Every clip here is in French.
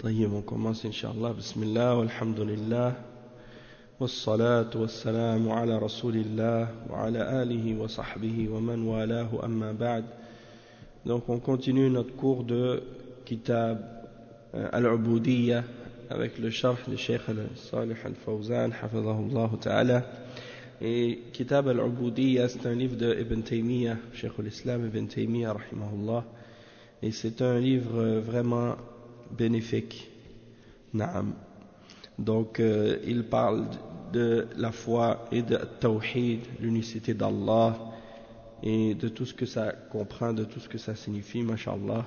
طيب, on commence Inch'Allah. Bismillah, walhamdulillah, wassalatu wassalamu ala rasulillah, wa ala alihi wa sahbihi wa man walahu amma ba'd. Donc on continue notre cours de Kitab al-Ubudiyya avec le sharh de Cheikh Salih al-Fawzan, hafidhahullah ta'ala. Et Kitab al-Ubudiyya, c'est un livre de Ibn Taymiyyah, Cheikh al-Islam Ibn Taymiyyah, rahimahullah. Et c'est un livre vraiment bénéfique. Naam. Donc il parle de la foi et de Tawhid, l'unicité d'Allah, et de tout ce que ça comprend, de tout ce que ça signifie, mashallah.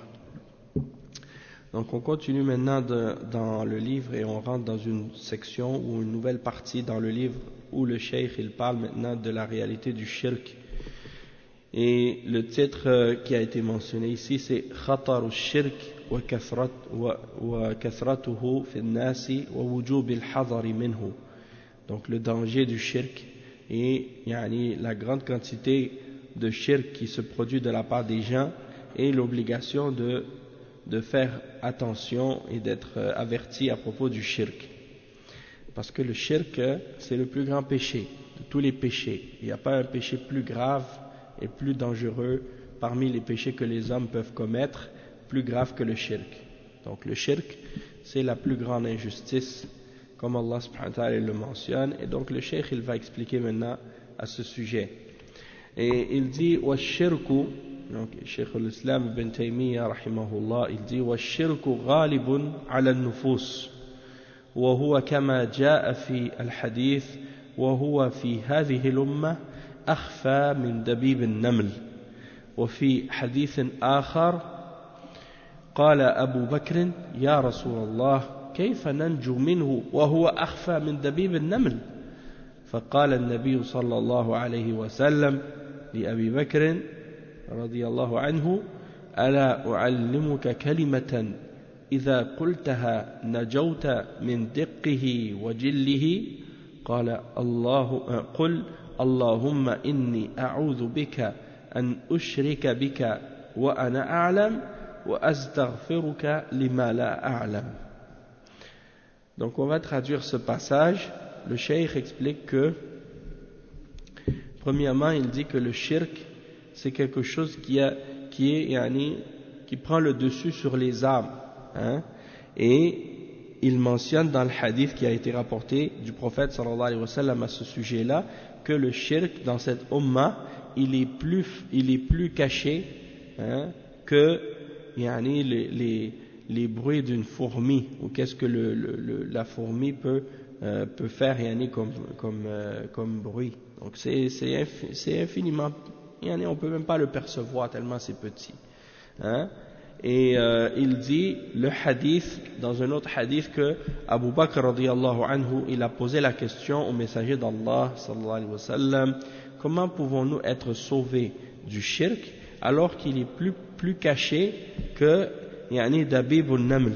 Donc on continue maintenant dans le livre et on rentre dans une section ou une nouvelle partie dans le livre où le cheikh il parle maintenant de la réalité du shirk. Et le titre qui a été mentionné ici, c'est Khatar al-shirk wa kathratuhu fi an-nasi wa wujub al-hadar minhu. Donc le danger du shirk et la grande quantité de shirk qui se produit de la part des gens et l'obligation de faire attention et d'être averti à propos du shirk. Parce que le shirk, c'est le plus grand péché de tous les péchés. Il n'y a pas un péché plus grave et plus dangereux parmi les péchés que les hommes peuvent commettre, plus grave que le shirk. Donc le shirk, c'est la plus grande injustice, comme Allah subhanahu wa ta'ala le mentionne, et donc le cheikh il va expliquer maintenant à ce sujet. Et il dit wa shirku, donc Cheikh al-Islam Ibn Taymiyyah rahimahullah, il dit wa shirku ghalibun ala al-nufus wa huwa kama jaa fi al-hadith wa huwa fi hadhihi al-ummah أخفى من دبيب النمل. وفي حديث آخر قال أبو بكر يا رسول الله كيف ننجو منه وهو أخفى من دبيب النمل؟ فقال النبي صلى الله عليه وسلم لأبي بكر رضي الله عنه ألا أعلمك كلمة إذا قلتها نجوت من دقه وجله؟ قال قل اللهم إني أعوذ بك أن أشرك بك وأنا أعلم وأستغفرك لما لا أعلم. Donc on va traduire ce passage. Le cheikh explique que premièrement il dit que le shirk c'est quelque chose qui prend le dessus sur les âmes, et il mentionne dans le hadith qui a été rapporté du prophète sallallahu alayhi wa sallam à ce sujet-là que le shirk dans cette umma il est plus caché que les bruits d'une fourmi, ou qu'est-ce que la fourmi peut faire comme bruit. Donc c'est infiniment, on peut même pas le percevoir tellement c'est petit. Et il dit le hadith, dans un autre hadith, que Abu Bakr radiyallahu anhu, il a posé la question au messager d'Allah sallallahu alayhi wa sallam, comment pouvons-nous être sauvés du shirk alors qu'il est plus caché que Dabib al-Naml,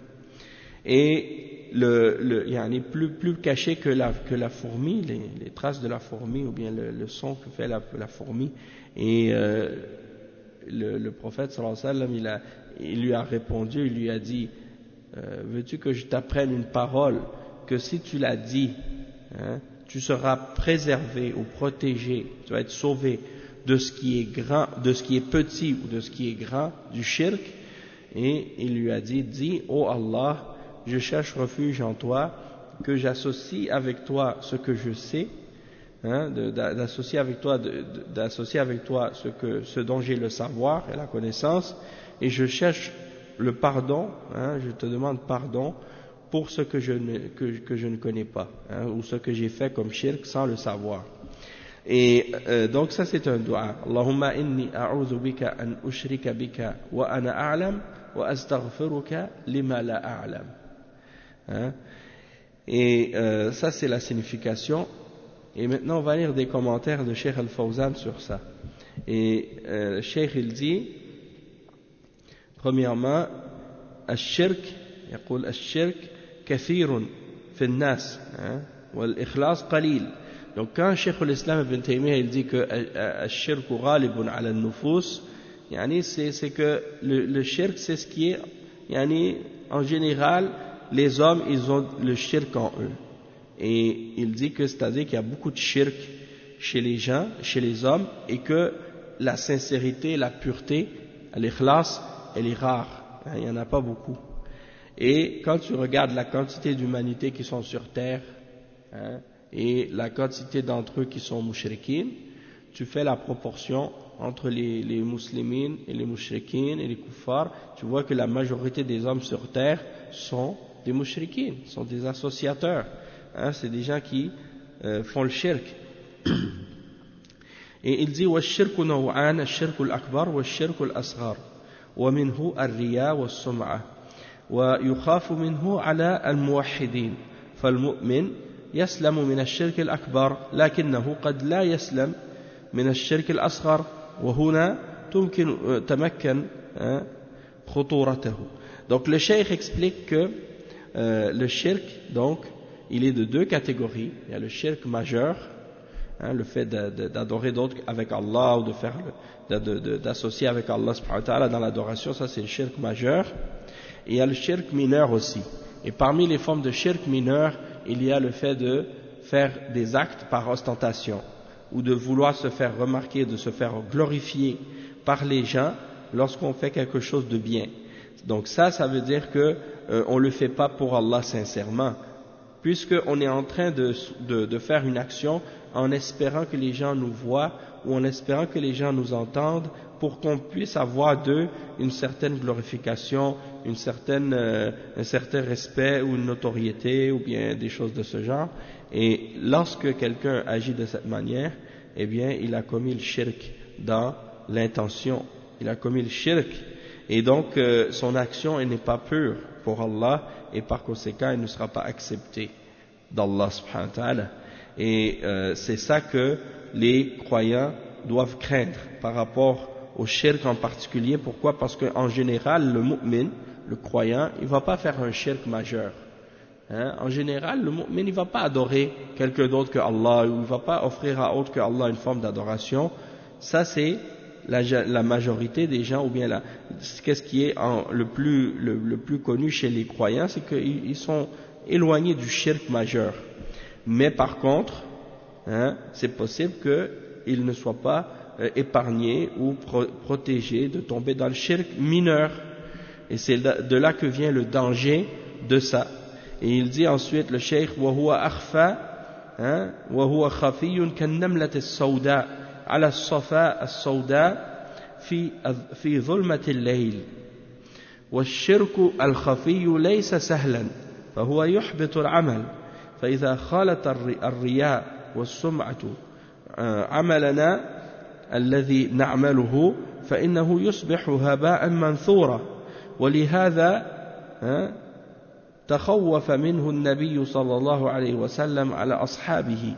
et plus caché que la fourmi, les traces de la fourmi, ou bien le son que fait la fourmi. Et le prophète sallallahu alayhi wa sallam, il lui a répondu, il lui a dit veux-tu que je t'apprenne une parole que si tu l'as dit, tu seras préservé ou protégé, tu vas être sauvé de ce qui est grand, de ce qui est petit ou de ce qui est grand, du shirk. Et il lui a dit, dis, ô Allah, je cherche refuge en toi, que j'associe avec toi ce que je sais, d'associer avec toi ce dont j'ai le savoir et la connaissance, et je cherche le pardon, je te demande pardon pour ce que je ne connais pas, ou ce que j'ai fait comme shirk sans le savoir. Et donc ça c'est un dua. Allahumma inni a'udhu bika an ushrika bika wa ana a'lam wa astaghfiruka lima la a'lam. Et ça c'est la signification. Et maintenant on va lire des commentaires de Cheikh al-Fawzan sur ça. Et Cheikh il dit premièrement الشرك يقول الشرك كثير في الناس والإخلاص قليل. Donc quand Cheikh al-Islam Ibn Taymiyyah il dit que الشرك غالب على النفوس, c'est que le shirk c'est ce qui est en général, les hommes, ils ont le shirk en eux. Et il dit que c'est-à-dire qu'il y a beaucoup de shirk chez les gens, chez les hommes, et que la sincérité, la pureté, l'ikhlas, elle est rare. Il n'y en a pas beaucoup. Et quand tu regardes la quantité d'humanité qui sont sur terre, et la quantité d'entre eux qui sont mushrikines, tu fais la proportion entre les muslimines et les mushrikines et les kuffars, tu vois que la majorité des hommes sur terre sont des mushrikines, sont des associateurs. C'est des gens qui font le shirk. Et il dit وَالشِّرْكُ نَوْعَانَ الشِّرْكُ الْأَكْبَرُ وَالشِّرْكُ الْأَصْغَرُ وَمِنْهُ الرِّيَاءُ وَالسُّمْعَةُ ويخاف منه على الموحدين فالمؤمن يسلم من الشرك الأكبر لكنه قد لا يسلم من الشرك الأصغر وهنا تمكن خطورته. Donc le cheikh explique que le shirk, donc, il est de deux catégories. Il y a le shirk majeur, le fait d'adorer d'autres avec Allah ou de faire d'associer avec Allah subhanahu wa ta'ala dans l'adoration, ça c'est le shirk majeur. Et il y a le shirk mineur aussi. Et parmi les formes de shirk mineur, il y a le fait de faire des actes par ostentation, ou de vouloir se faire remarquer, de se faire glorifier par les gens lorsqu'on fait quelque chose de bien. Donc ça veut dire que on le fait pas pour Allah sincèrement, puisqu'on est en train de faire une action en espérant que les gens nous voient ou en espérant que les gens nous entendent pour qu'on puisse avoir d'eux une certaine glorification, un certain respect ou une notoriété ou bien des choses de ce genre. Et lorsque quelqu'un agit de cette manière, eh bien il a commis le shirk dans l'intention, il a commis le shirk et donc son action elle n'est pas pure pour Allah et par conséquent elle ne sera pas acceptée d'Allah subhanahu wa ta'ala. Et c'est ça que les croyants doivent craindre par rapport au shirk en particulier. Pourquoi? Parce qu'en général le mu'min, le croyant, il ne va pas faire un shirk majeur. En général, le mu'min, il ne va pas adorer quelqu'un d'autre que Allah, ou il ne va pas offrir à autre que Allah une forme d'adoration. Ça, c'est la majorité des gens, ou bien qu'est-ce qui est le plus connu chez les croyants, c'est qu'ils sont éloignés du shirk majeur. Mais par contre, c'est possible qu'ils ne soient pas épargnés ou protégés de tomber dans le shirk mineur. Et c'est de là que vient le danger de ça. Et il dit ensuite le cheikh وهو أخفى وهو خفي كالنملة السوداء على الصفاء السوداء في ظلمة الليل والشرك الخفي ليس سهلا فهو يحبط العمل فإذا خالط الرياء والسمعة عملنا الذي نعمله فإنه يصبح هباء منثورا ولهذا تخوف منه النبي صلى الله عليه وسلم على أصحابه.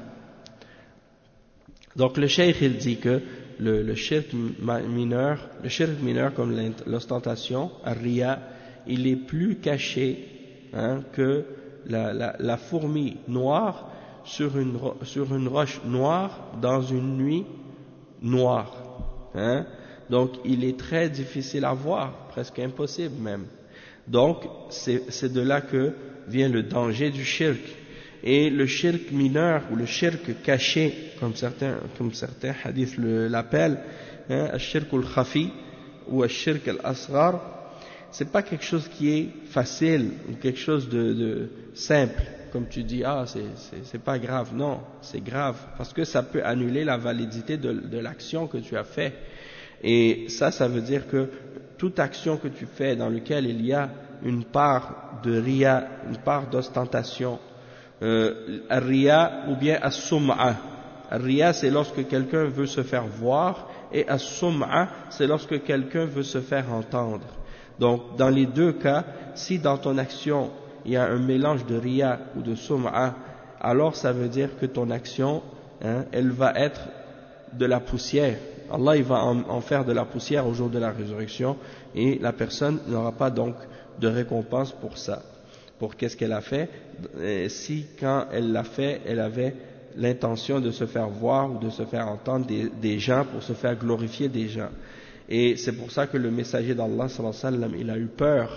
Donc le cheikh il dit que le shirk mineur comme l'ostentation, ar-riya, il est plus caché que la fourmi noire sur une roche noire dans une nuit noire. Donc il est très difficile à voir, presque impossible même. Donc c'est de là que vient le danger du shirk. Et le shirk mineur ou le shirk caché, comme certains hadiths l'appellent, al-shirk al-khafi ou al-shirk al-asghar, c'est pas quelque chose qui est facile ou quelque chose de simple, comme tu dis, c'est pas grave. Non, c'est grave, parce que ça peut annuler la validité de l'action que tu as fait. Et ça veut dire que toute action que tu fais dans laquelle il y a une part de riya, une part d'ostentation, ar-riya ou bien as-sum'a. Ar-riya, c'est lorsque quelqu'un veut se faire voir, et as-sum'a, c'est lorsque quelqu'un veut se faire entendre. Donc dans les deux cas, si dans ton action il y a un mélange de riya ou de sum'a, alors ça veut dire que ton action, elle va être de la poussière. Allah il va en faire de la poussière au jour de la résurrection, et la personne n'aura pas donc de récompense pour ça, pour qu'est-ce qu'elle a fait, si quand elle l'a fait, elle avait l'intention de se faire voir ou de se faire entendre des gens pour se faire glorifier des gens. Et c'est pour ça que le messager d'Allah sallallahu alayhi wa sallam, il a eu peur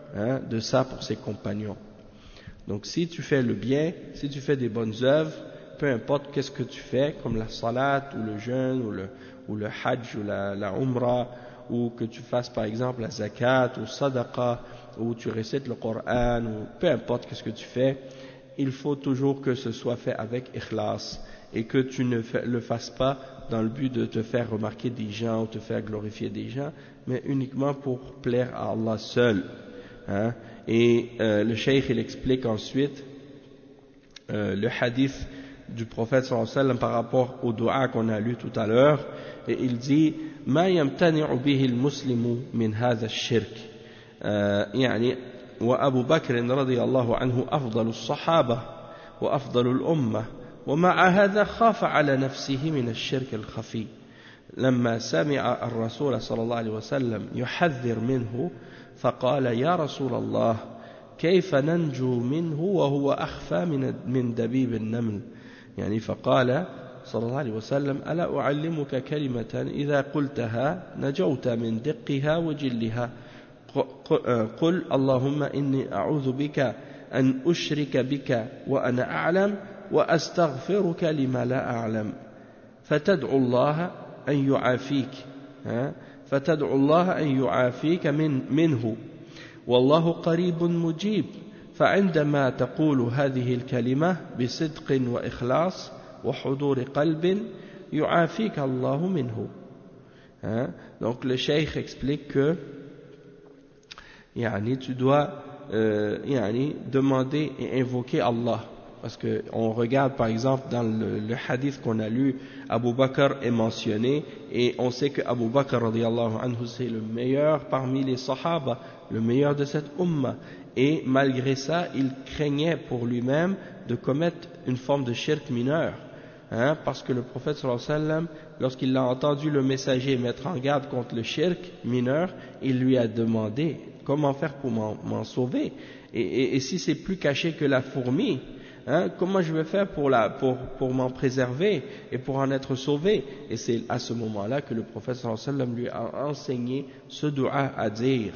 de ça pour ses compagnons. Donc si tu fais le bien, si tu fais des bonnes œuvres, peu importe qu'est-ce que tu fais, comme la salat ou le jeûne ou le hajj ou la umrah, ou que tu fasses par exemple la zakat ou sadaqa, ou tu récites le Coran, ou peu importe qu'est-ce que tu fais, il faut toujours que ce soit fait avec ikhlas et que tu ne le fasses pas dans le but de te faire remarquer des gens ou te faire glorifier des gens, mais uniquement pour plaire à Allah seul. Et le cheikh il explique ensuite le hadith du prophète sallallahu alayhi wa sallam par rapport au dua qu'on a lu tout à l'heure, et il dit ما يمتنع به المسلم من هذا الشرك يعني وأبو بكر رضي الله عنه أفضل الصحابة وأفضل الأمة ومع هذا خاف على نفسه من الشرك الخفي لما سمع الرسول صلى الله عليه وسلم يحذر منه فقال يا رسول الله كيف ننجو منه وهو أخفى من دبيب النمل يعني فقال صلى الله عليه وسلم ألا أعلمك كلمة إذا قلتها نجوت من دقها وجلها قل اللهم إني أعوذ بك أن أشرك بك وأنا أعلم وأستغفرك لما لا أعلم فتدعو الله أن يعافيك منه والله قريب مجيب فعندما تقول هذه الكلمة بصدق وإخلاص وحضور قلب يعافيك الله منه. Donc le cheikh explique que tu dois demander et invoquer Allah, parce que on regarde par exemple dans le hadith qu'on a lu, Abu Bakr est mentionné et on sait que Abu Bakr radiyallahu anhu c'est le meilleur parmi les sahaba, le meilleur de cette umma, et malgré ça il craignait pour lui-même de commettre une forme de shirk mineur, parce que le prophète sallallahu alayhi wa sallam, lorsqu'il a entendu le messager mettre en garde contre le shirk mineur, il lui a demandé comment faire pour m'en sauver, et si c'est plus caché que la fourmi, comment je vais faire pour m'en préserver et pour en être sauvé? Et c'est à ce moment-là que le prophète sallallahu alayhi wa sallam lui a enseigné ce dua à dire,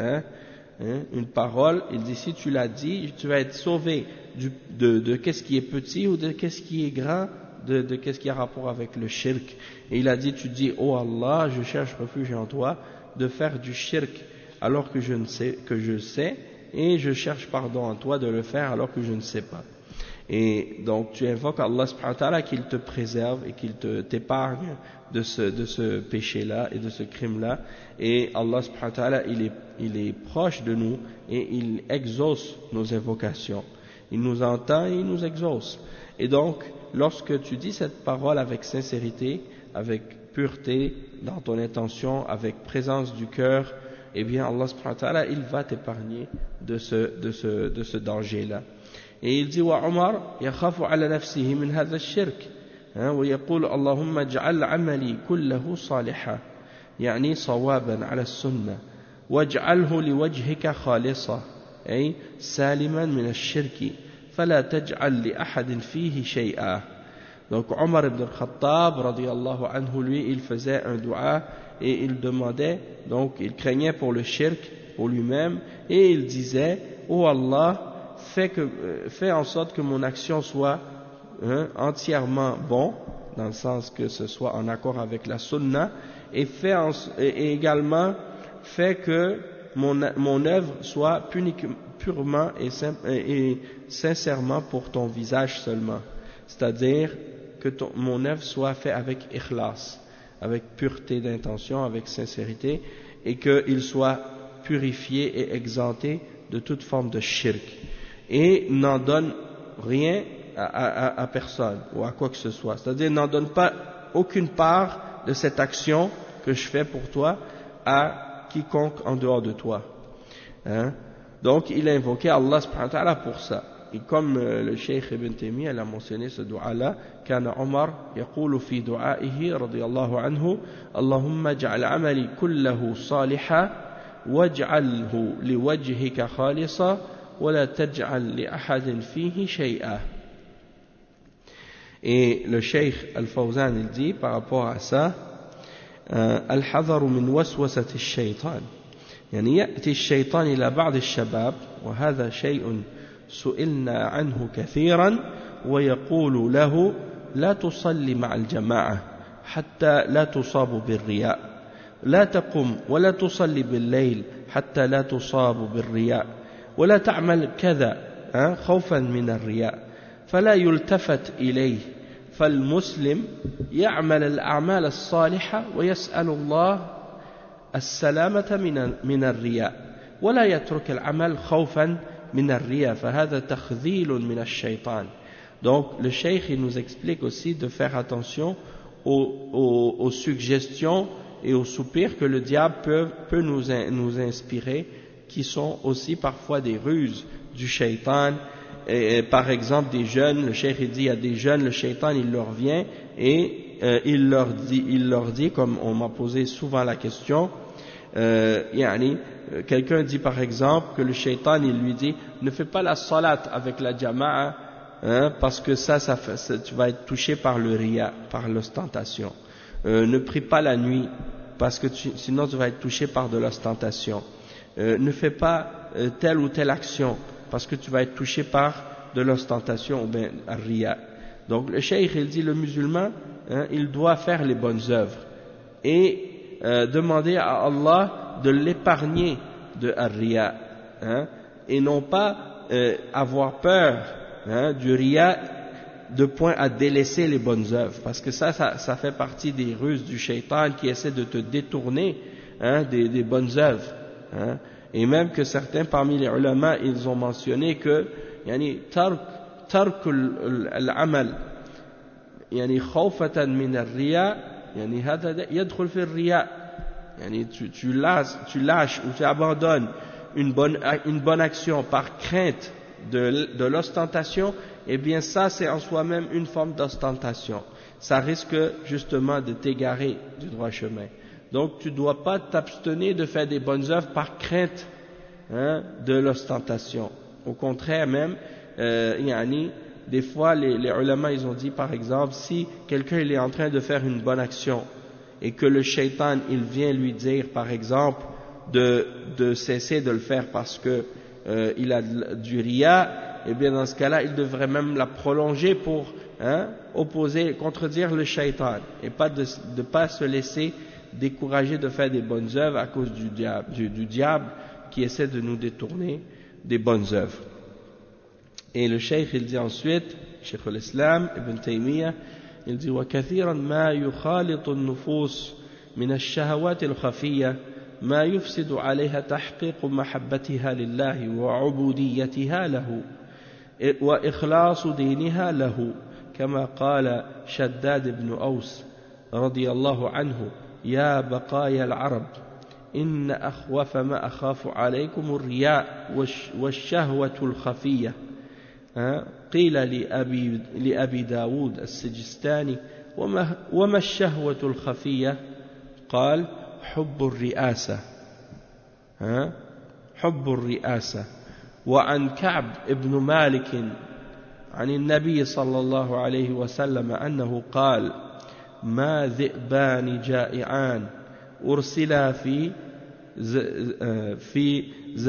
une parole. Il dit si tu l'as dit, tu vas être sauvé de qu'est-ce qui est petit ou de qu'est-ce qui est grand, de qu'est-ce qui a rapport avec le shirk. Et il a dit, tu dis, oh Allah, je cherche refuge en toi de faire du shirk alors que je sais, et je cherche pardon en toi de le faire alors que je ne sais pas. Et donc tu invoques Allah subhanahu wa ta'ala qu'il te préserve et qu'il t'épargne de ce péché-là et de ce crime-là. Et Allah subhanahu wa ta'ala il est proche de nous et il exauce nos invocations. Il nous entend et il nous exauce. Et donc lorsque tu dis cette parole avec sincérité, avec pureté dans ton intention, avec présence du cœur, eh bien Allah subhanahu wa ta'ala il va t'épargner de ce danger-là. Et il dit وعمر يخاف على نفسه من هذا الشرك ويقول اللهم اجعل عملي كله صالحا يعني صوابا على السنة واجعله لوجهك خالصا أي سالما من الشرك فلا تجعل لأحد فيه شيئا. Donc Omar ibn al-Khattab radiyallahu anhu, lui il faisait un dua et il demandait, donc il craignait pour le shirk pour lui-même et il disait oh Allah, fais en sorte que mon action soit entièrement bon, dans le sens que ce soit en accord avec la sunna, et également fais que mon œuvre soit purement et sincèrement pour ton visage seulement, c'est-à-dire que mon œuvre soit faite avec ikhlas, avec pureté d'intention, avec sincérité, et qu'il soit purifié et exempté de toute forme de shirk. Et n'en donne rien à personne ou à quoi que ce soit, c'est-à-dire n'en donne pas aucune part de cette action que je fais pour toi à quiconque en dehors de toi. Donc il a invoqué Allah subhanahu wa ta'ala pour ça. Et comme le Cheikh Ibn Taymiyyah a mentionné ce dua-là, كان عمر يقول في دعائه رضي الله عنه اللهم اجعل عملي كله صالحا واجعله لوجهك خالصا ولا تجعل لأحد فيه شيئا. Et le Cheikh Al-Fawzan il dit par rapport à ça, الحذر من وسوسة الشيطان يعني يأتي الشيطان إلى بعض الشباب وهذا شيء سئلنا عنه كثيرا ويقول له لا تصلي مع الجماعة حتى لا تصاب بالرياء، لا تقم ولا تصلي بالليل حتى لا تصاب بالرياء، ولا تعمل كذا خوفا من الرياء، فلا يلتفت إليه. فالمسلم يعمل الأعمال الصالحة ويسأل الله السلامة من الرياء، ولا يترك العمل خوفا من الرياء، فهذا تخذيل من الشيطان. Donc le cheikh il nous explique aussi de faire attention aux suggestions et aux soupirs que le diable peut nous inspirer, qui sont aussi parfois des ruses du shaitan. Et par exemple des jeunes, le cheikh il dit il y a des jeunes, le shaitan il leur vient et il leur dit, comme on m'a posé souvent la question, quelqu'un dit par exemple que le shaitan il lui dit ne fais pas la salat avec la jama'a, parce que ça tu vas être touché par le riya, par l'ostentation. Ne prie pas la nuit parce que sinon tu vas être touché par de l'ostentation. Ne fais pas telle ou telle action parce que tu vas être touché par de l'ostentation ou bien riya. Donc le cheikh il dit le musulman il doit faire les bonnes œuvres et demander à Allah de l'épargner de riya, et non pas avoir peur du riya de point à délaisser les bonnes œuvres, parce que ça fait partie des ruses du shaitan qui essaie de te détourner des bonnes œuvres. Et même que certains parmi les ulama ils ont mentionné que tark al-amal khawfatan min ar-riya hada yadkhul fi ar-riya, tu lâches ou tu abandonnes une bonne action par crainte de l'ostentation, et bien ça c'est en soi-même une forme d'ostentation, ça risque justement de t'égarer du droit chemin. Donc tu ne dois pas t'abstenir de faire des bonnes œuvres par crainte de l'ostentation. Au contraire même, des fois les ulama ils ont dit par exemple, si quelqu'un il est en train de faire une bonne action et que le shaitan il vient lui dire par exemple de cesser de le faire parce que il a du riya, et bien dans ce cas-là il devrait même la prolonger pour contredire le shaitan, et pas de pas se laisser décourager de faire des bonnes œuvres à cause du diable qui essaie de nous détourner des bonnes œuvres. Et le cheikh il dit ensuite, Cheikh al-Islam Ibn Taymiyyah, il dit وكثيرا ما يخالط النفوس من الشهوات الخفية ما يفسد عليها تحقيق محبتها لله وعبوديتها له وإخلاص دينها له، كما قال شداد بن أوس رضي الله عنه يا بقايا العرب إن أخوف ما أخاف عليكم الرياء والشهوة الخفية. قيل لأبي داود السجستاني وما الشهوة الخفية؟ قال حب الرئاسة. حب الرئاسة. وعن كعب ابن مالك عن النبي صلى الله عليه وسلم أنه قال ما ذئبان جائعان أرسلا في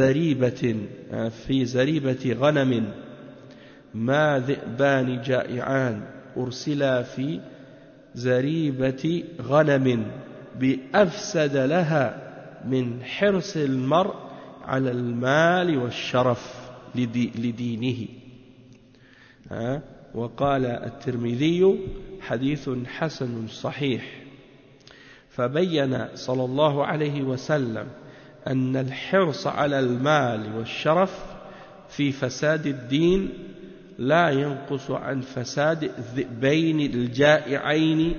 زريبة غنم، ما ذئبان جائعان أرسلا في زريبة غنم بأفسد لها من حرص المرء على المال والشرف لدينه. وقال الترمذي حديث حسن صحيح. فبين صلى الله عليه وسلم أن الحرص على المال والشرف في فساد الدين لا ينقص عن فساد الذئبين الجائعين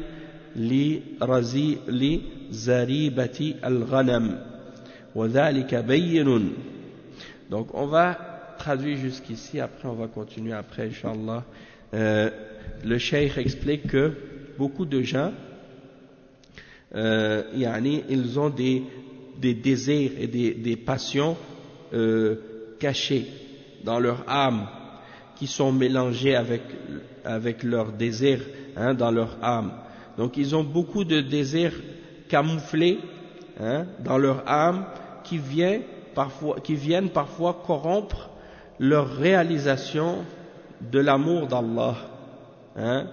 لزريبة الغنم وذلك بين. Donc on va traduire jusqu'ici, après on va continuer après Inch'Allah. Le cheikh explique que beaucoup de gens ils ont des désirs et des passions cachées dans leur âme, qui sont mélangés avec leurs désirs dans leur âme. Donc ils ont beaucoup de désirs camouflés dans leur âme, qui viennent parfois corrompre leur réalisation de l'amour d'Allah, hein,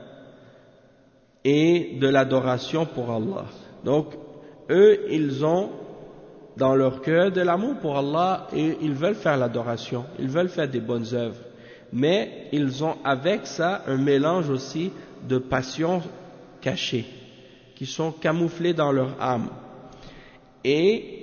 et de l'adoration pour Allah. Donc eux, ils ont dans leur cœur de l'amour pour Allah et ils veulent faire l'adoration, ils veulent faire des bonnes œuvres, mais ils ont avec ça un mélange aussi de passions cachées qui sont camouflées dans leur âme. Et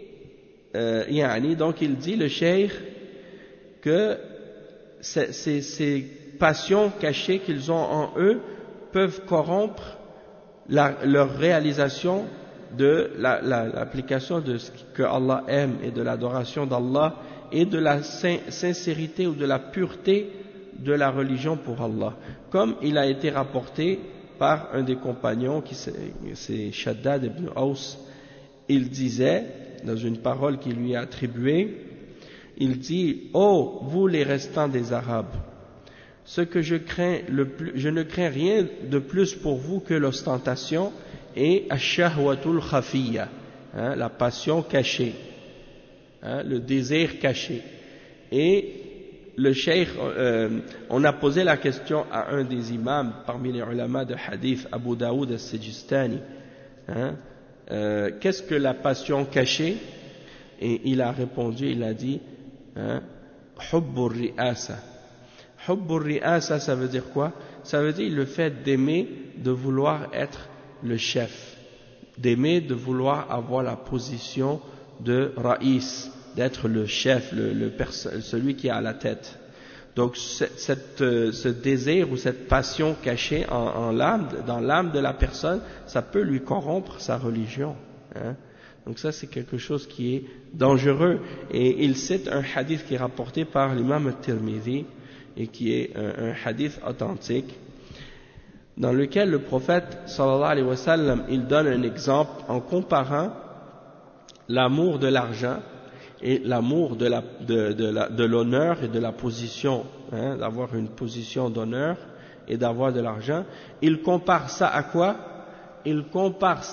donc il dit, le cheikh, que ces passions cachées qu'ils ont en eux peuvent corrompre leur réalisation de l'application de ce que Allah aime et de l'adoration d'Allah et de la sincérité ou de la pureté de la religion pour Allah. Comme il a été rapporté par un des compagnons, c'est Shaddad ibn Aus, il disait, dans une parole qui lui est attribuée, il dit: ô vous les restants des Arabes, ce que je ne crains rien de plus pour vous que l'ostentation et ash-shahwatul khafiyya, la passion cachée, le désir caché. Et le cheikh, on a posé la question à un des imams parmi les ulama de hadith, Abu Daoud al-Sijistani, qu'est-ce que la passion cachée? Et il a répondu, il a dit hubbur ri'asa. Hubbur ri'asa, ça veut dire quoi? Ça veut dire le fait d'aimer, de vouloir être le chef, d'aimer, de vouloir avoir la position de raïs, d'être le chef, celui qui est à la tête. Donc ce désir ou cette passion cachée dans l'âme de la personne, ça peut lui corrompre sa religion. Donc ça, c'est quelque chose qui est dangereux. Et il cite un hadith qui est rapporté par l'imam al-Tirmidhi et qui est un hadith authentique, dans lequel le prophète sallallahu alayhi wa sallam, il donne un exemple en comparant l'amour de l'argent et l'amour de l'honneur et de la position, d'avoir une position d'honneur et d'avoir de l'argent. Il compare ça à quoi? Il compare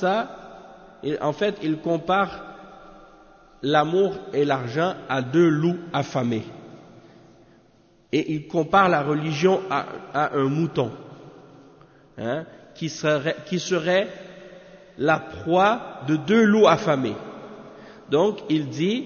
l'amour et l'argent à deux loups affamés. Et il compare la religion à un mouton, qui serait la proie de deux loups affamés. Donc il dit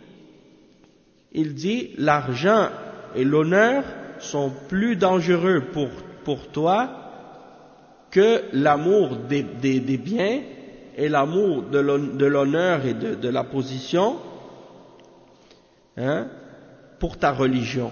l'argent et l'honneur sont plus dangereux pour toi que l'amour des biens et l'amour de l'honneur et de la position, pour ta religion.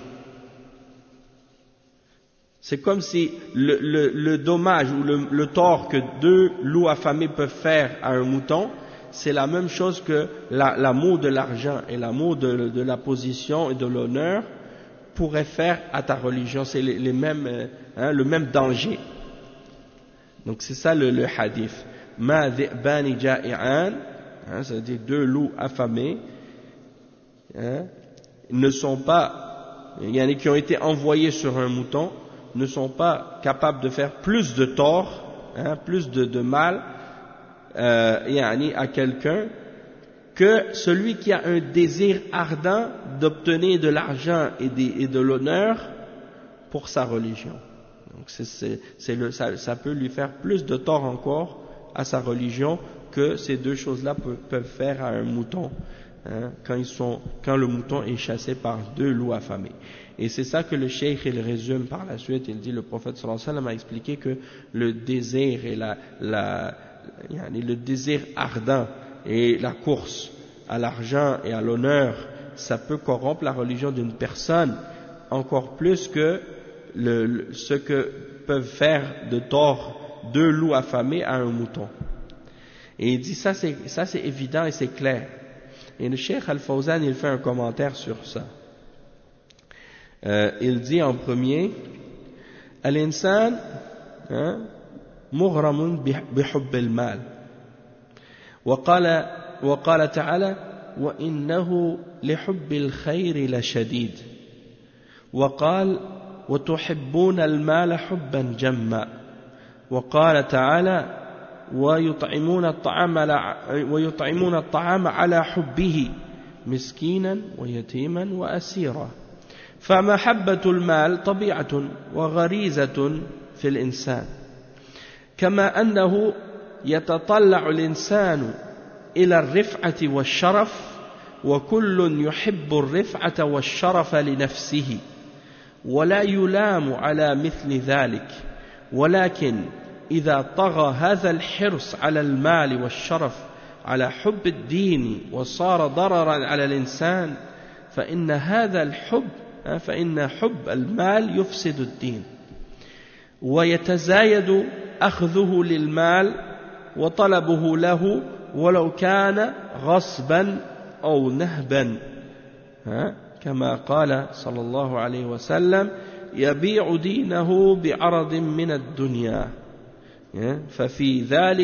C'est comme si le dommage ou le tort que deux loups affamés peuvent faire à un mouton, c'est la même chose que l'amour de l'argent et l'amour de la position et de l'honneur pourraient faire à ta religion. C'est le même danger. Donc c'est ça le hadith. Ma dhi'bani ja'i'an, c'est-à-dire deux loups affamés, ne sont pas, il y en a qui ont été envoyés sur un mouton, ne sont pas capables de faire plus de tort, plus de mal à quelqu'un que celui qui a un désir ardent d'obtenir de l'argent et de l'honneur pour sa religion. Donc ça peut lui faire plus de tort encore à sa religion que ces deux choses-là peuvent faire à un mouton, quand le mouton est chassé par deux loups affamés. Et c'est ça que le cheikh il résume par la suite. Il dit, le prophète sallallahu alayhi wa sallam a expliqué que le désir et le désir ardent et la course à l'argent et à l'honneur, ça peut corrompre la religion d'une personne encore plus que ce que peuvent faire de tort deux loups affamés à un mouton. Et il dit ça c'est évident et c'est clair. Et le cheikh Al-Fawzan il fait un commentaire sur ça. Il dit en premier, Al-insan مغرم بحب المال وقال تعالى وإنه لحب الخير لشديد وقال وتحبون المال حبا جما وقال تعالى ويطعمون الطعام على حبه مسكينا ويتيما وأسيرا. فمحبة المال طبيعة وغريزة في الإنسان، كما أنه يتطلع الإنسان إلى الرفعة والشرف، وكل يحب الرفعة والشرف لنفسه ولا يلام على مثل ذلك، ولكن إذا طغى هذا الحرص على المال والشرف على حب الدين وصار ضررا على الإنسان، فإن حب المال يفسد الدين، ويتزايد أخذه للمال وطلبه له ولو كان غصبا أو نهبا، كما قال صلى الله عليه وسلم: يبيع دينه بعرض من الدنيا. ففي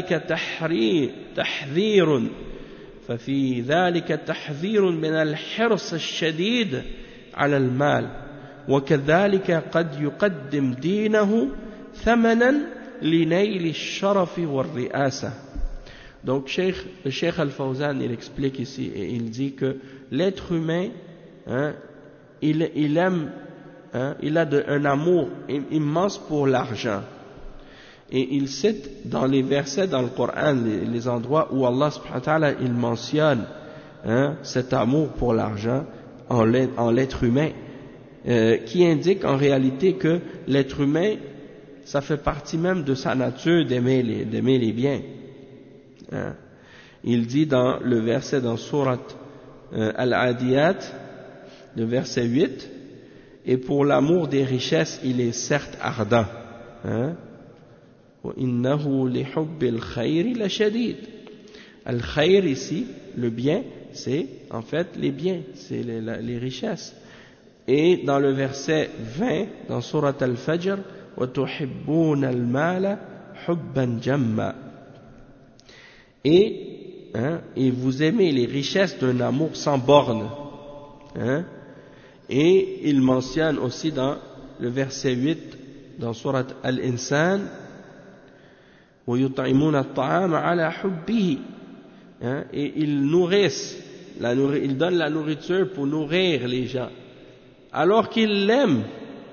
ذلك تحذير من الحرص الشديد على المال، وكذلك قد يقدم دينه ثمنا لنيل الشرف والرئاسة. Donc le Cheikh Al-Fawzan, il explique ici et il dit que l'être humain, il aime, il a un amour immense pour l'argent. Et il cite dans les versets dans le Coran les endroits où Allah subhanahu wa ta'ala il mentionne cet amour pour l'argent en l'être humain, qui indique en réalité que l'être humain, ça fait partie même de sa nature d'aimer les biens. Il dit dans le verset dans Sourate Al-Adiyat, le verset 8, et pour l'amour des richesses il est certes ardent. وَإِنَّهُ لِحُبِّ الْخَيْرِ لَشَدِيدٌ. Al-Khayr ici, le bien, c'est en fait les biens, c'est les richesses. Et dans le verset 20, dans Sourate Al-Fajr, وَتُحِبُّونَ الْمَالَ حُبًّا جَمًّا. Et vous aimez les richesses d'un amour sans borne. Et il mentionne aussi dans le verset 8, dans Sourate Al-Insan, وَيُطْعِمُونَ الطَّعَامَ عَلَى حُبِّهِ. Et ils nourrissent, ils donnent la nourriture pour nourrir les gens, alors qu'ils l'aiment.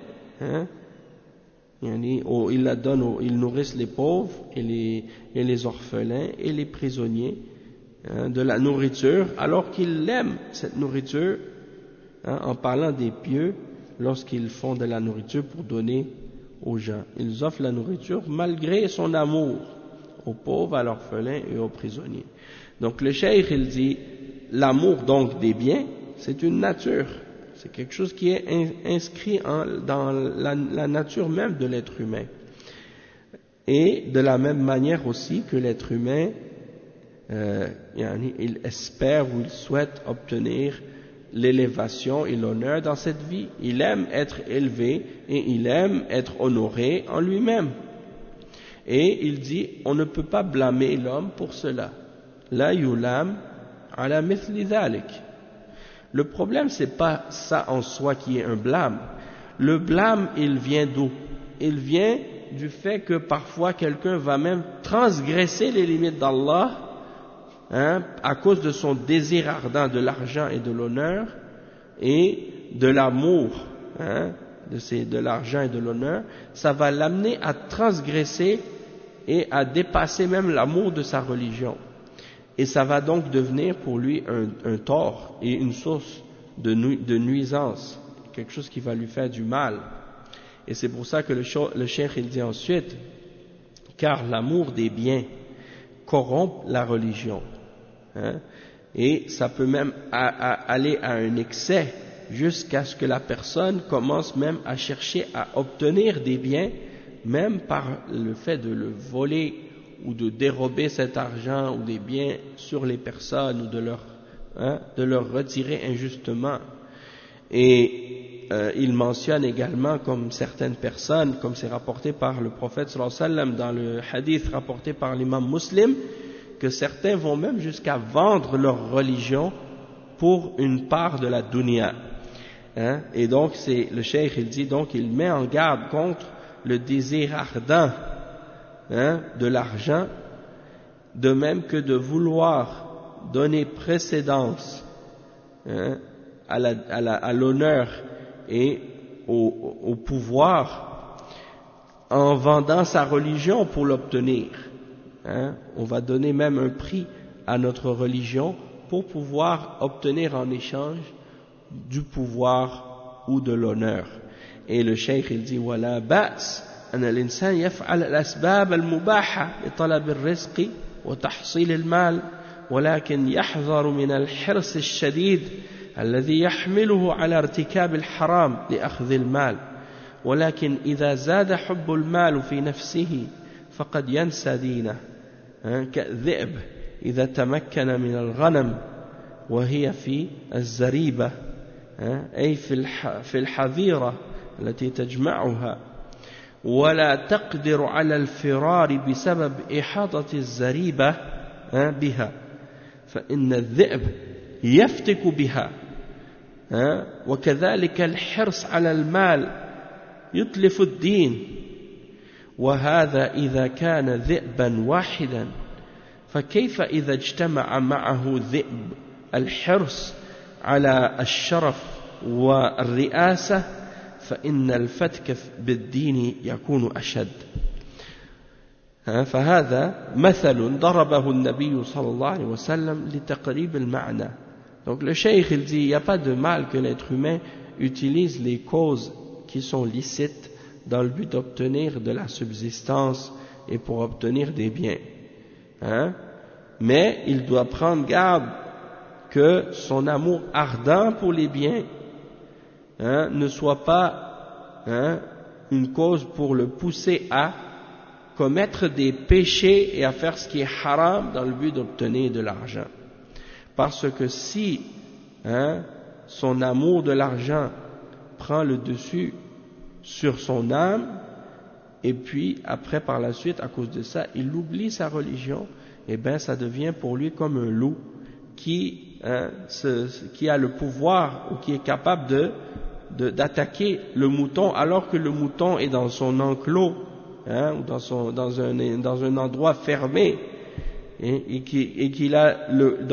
Ils nourrissent les pauvres et les orphelins et les prisonniers de la nourriture, alors qu'ils aiment cette nourriture, en parlant des pieux, lorsqu'ils font de la nourriture pour donner aux gens. Ils offrent la nourriture malgré son amour aux pauvres, à l'orphelin et aux prisonniers. Donc le cheikh il dit, l'amour donc des biens, c'est une nature, c'est quelque chose qui est inscrit dans la nature même de l'être humain. Et de la même manière aussi que l'être humain, il espère ou il souhaite obtenir l'élévation et l'honneur dans cette vie. Il aime être élevé et il aime être honoré en lui-même. Et il dit, on ne peut pas blâmer l'homme pour cela. La yulam ala mithli dhalik. Le problème, c'est pas ça en soi qui est un blâme. Le blâme, il vient d'où? Il vient du fait que parfois quelqu'un va même transgresser les limites d'Allah, à cause de son désir ardent de l'argent et de l'honneur et de l'amour, de l'argent et de l'honneur. Ça va l'amener à transgresser et à dépasser même l'amour de sa religion. Et ça va donc devenir pour lui un tort et une source de nuisance, quelque chose qui va lui faire du mal. Et c'est pour ça que le cheikh il dit ensuite, car l'amour des biens corrompt la religion. Et ça peut même aller à un excès jusqu'à ce que la personne commence même à chercher à obtenir des biens, même par le fait de le voler ou de dérober cet argent ou des biens sur les personnes ou de leur retirer injustement. Et il mentionne également comme certaines personnes, comme c'est rapporté par le prophète sallallahu alayhi wa sallam dans le hadith rapporté par l'imam Muslim, que certains vont même jusqu'à vendre leur religion pour une part de la dunya. Et donc le cheikh il dit, donc il met en garde contre le désir ardent de l'argent, de même que de vouloir donner précédence hein, à l'honneur et au pouvoir en vendant sa religion pour l'obtenir. Hein. On va donner même un prix à notre religion pour pouvoir obtenir en échange du pouvoir ou de l'honneur. Et le cheikh il dit ولا بأس أن الإنسان يفعل الأسباب المباحة لطلب الرزق وتحصيل المال ولكن يحذر من الحرص الشديد الذي يحمله على ارتكاب الحرام لأخذ المال ولكن إذا زاد حب المال في نفسه فقد ينسى دينه كالذئب إذا تمكن من الغنم وهي في الزريبة أي في الحظيرة التي تجمعها ولا تقدر على الفرار بسبب إحاطة الزريبة بها فإن الذئب يفتك بها وكذلك الحرص على المال يتلف الدين وهذا إذا كان ذئبا واحدا فكيف إذا اجتمع معه ذئب الحرص على الشرف والرئاسة فإن الفتك بالدين يكون أشد. فهذا مثل ضربه النبي صلى الله عليه وسلم لتقريب المعنى. Donc le cheikh il dit il n'y a pas de mal que l'être humain utilise les causes qui sont licites dans le but d'obtenir de la subsistance et pour obtenir des biens. Mais il doit prendre garde que son amour ardent pour les biens ne soit pas une cause pour le pousser à commettre des péchés et à faire ce qui est haram dans le but d'obtenir de l'argent. Parce que si son amour de l'argent prend le dessus sur son âme, et puis après par la suite, à cause de ça, il oublie sa religion, et bien ça devient pour lui comme un loup qui a le pouvoir ou qui est capable d'attaquer le mouton alors que le mouton est dans son enclos, ou dans un endroit fermé, et qu'il a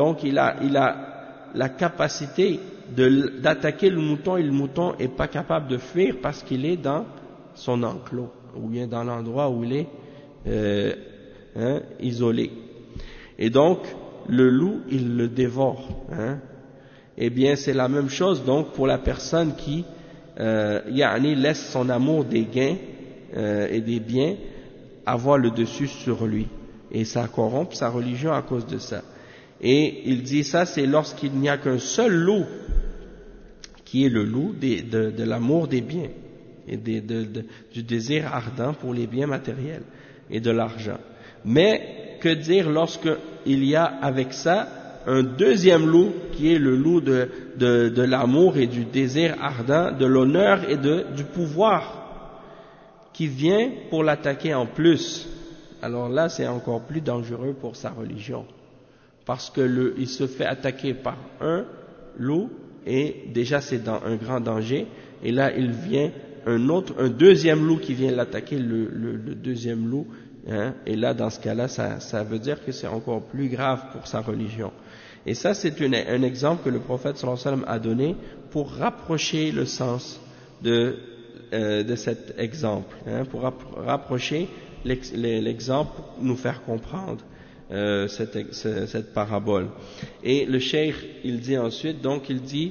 la capacité d'attaquer le mouton, et le mouton est pas capable de fuir parce qu'il est dans son enclos ou bien dans l'endroit où il est isolé. Et donc le loup il le dévore. Eh bien c'est la même chose donc pour la personne qui laisse son amour des gains et des biens avoir le dessus sur lui, et ça corrompt sa religion à cause de ça. Et il dit ça c'est lorsqu'il n'y a qu'un seul loup qui est le loup de l'amour des biens et du désir ardent pour les biens matériels et de l'argent. Mais que dire lorsqu'il y a avec ça un deuxième loup qui est le loup de l'amour et du désir ardent, de l'honneur et du pouvoir, qui vient pour l'attaquer en plus. Alors là c'est encore plus dangereux pour sa religion, parce que il se fait attaquer par un loup et déjà c'est dans un grand danger, et là il vient un deuxième loup qui vient l'attaquer, le deuxième loup, et là dans ce cas-là ça veut dire que c'est encore plus grave pour sa religion. Et ça c'est un exemple que le prophète sallallahu alayhi wa sallam a donné pour rapprocher le sens de cet exemple, pour rapprocher l'exemple, pour nous faire comprendre cette parabole. Et le cheikh il dit ensuite, donc il dit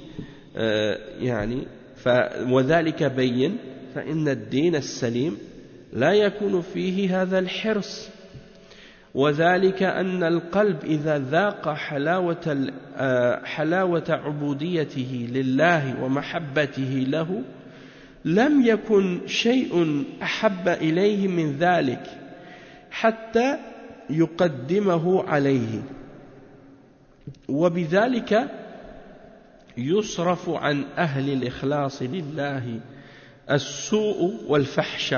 وذلك بين فإن الدين السليم لا يكون فيه هذا الحرص وذلك أن القلب إذا ذاق حلاوة عبوديته لله ومحبته له لم يكن شيء أحب إليه من ذلك حتى يقدمه عليه وبذلك يصرف عن أهل الإخلاص لله السوء والفحش.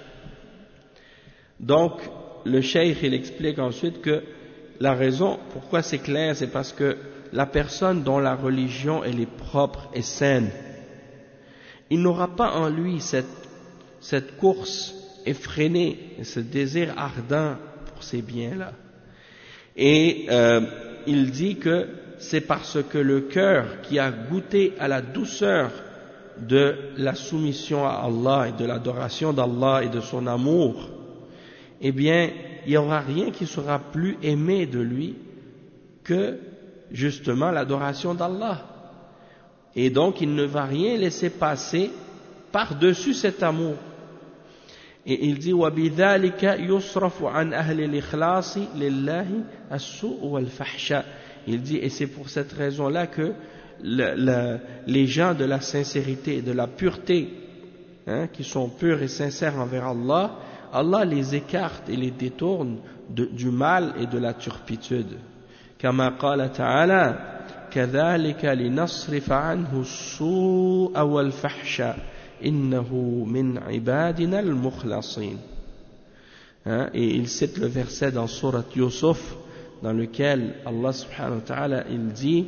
Donc le cheikh il explique ensuite que la raison pourquoi c'est clair, c'est parce que la personne dont la religion elle est propre et saine, il n'aura pas en lui cette course effrénée, ce désir ardent pour ces biens-là. Et il dit que c'est parce que le cœur qui a goûté à la douceur de la soumission à Allah et de l'adoration d'Allah et de son amour, eh bien, il n'y aura rien qui sera plus aimé de lui que justement l'adoration d'Allah. Et donc, il ne va rien laisser passer par-dessus cet amour. Et il dit وَبِذَلِكَ يُصْرَفُ عَنْ أَهْلِ الْإِخْلَاصِ لِلَّهِ السُّوءُ وَالْفَحْشَاءِ. Il dit, et c'est pour cette raison-là que les gens de la sincérité et de la pureté, qui sont purs et sincères envers Allah, Allah les écarte et les détourne du mal et de la turpitude. كما قال تعالى كذلك لنصرف عنه السوء والفحشاء إنه من عبادنا المخلصين. Et il cite le verset dans Surat Yusuf dans lequel Allah subhanahu wa ta'ala il dit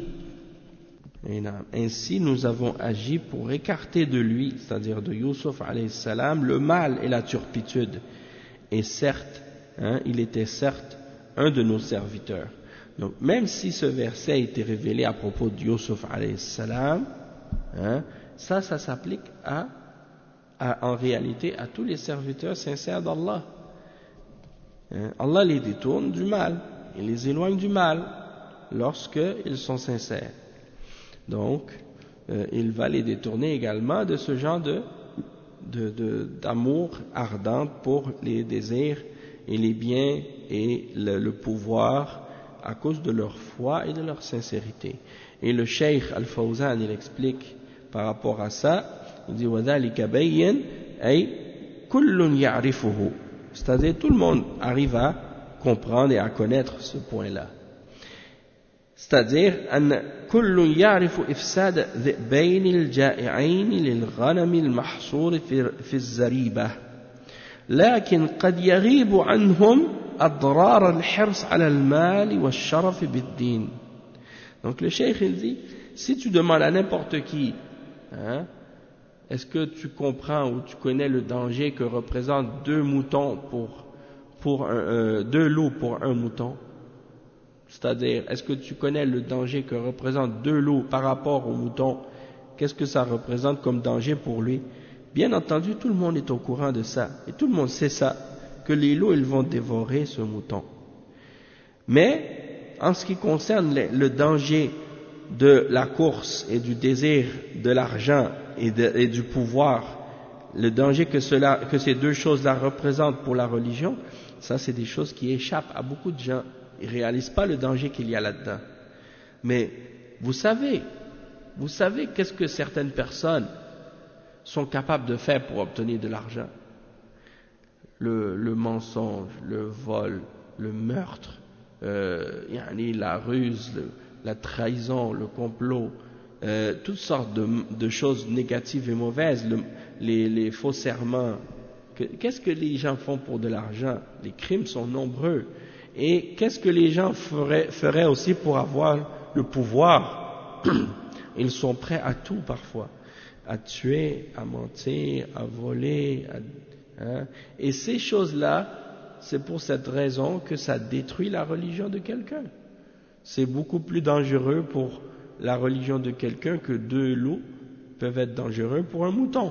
ainsi nous avons agi pour écarter de lui, c'est-à-dire de Yusuf alayhi salam, le mal et la turpitude. Et certes, il était certes un de nos serviteurs. Donc même si ce verset a été révélé à propos de Yusuf alayhi salam, ça s'applique en réalité à tous les serviteurs sincères d'Allah. Allah les détourne du mal, il les éloigne du mal lorsqu'ils sont sincères. Donc, il va les détourner également de ce genre d'amour ardent pour les désirs et les biens et le pouvoir à cause de leur foi et de leur sincérité. Et le Cheikh Al-Fawzan, il explique par rapport à ça, il dit وَذَلِكَ بَيِّنْ أي كُلٌّ يَعْرِفُهُ, c'est-à-dire tout le monde arrive à comprendre et à connaître ce point-là. C'est-à-dire أن كل يعرف إفساد ذئبين الجائعين للغنم المحصور في الزريبة لكن قد يغيب عنهم أضرار الحرص على المال والشرف بالدين. Donc le cheikh il dit, si tu demandes à n'importe qui, est-ce que tu comprends ou tu connais le danger que représentent 2 moutons pour 2 loups pour un mouton? C'est-à-dire, est-ce que tu connais le danger que représentent 2 loups par rapport au mouton? Qu'est-ce que ça représente comme danger pour lui? Bien entendu, tout le monde est au courant de ça. Et tout le monde sait ça, que les loups, ils vont dévorer ce mouton. Mais, en ce qui concerne le danger de la course et du désir de l'argent et du pouvoir, le danger que ces 2 choses-là représentent pour la religion, ça c'est des choses qui échappent à beaucoup de gens. Ils ne réalisent pas le danger qu'il y a là-dedans. Mais vous savez qu'est-ce que certaines personnes sont capables de faire pour obtenir de l'argent? Le mensonge, le vol, le meurtre, la ruse, la trahison, le complot, toutes sortes de choses négatives et mauvaises, les faux serments. Qu'est-ce que les gens font pour de l'argent? Les crimes sont nombreux. Et qu'est-ce que les gens feraient aussi pour avoir le pouvoir? Ils sont prêts à tout parfois, à tuer, à mentir, à voler. Et ces choses-là, c'est pour cette raison que ça détruit la religion de quelqu'un. C'est beaucoup plus dangereux pour la religion de quelqu'un que 2 loups peuvent être dangereux pour un mouton.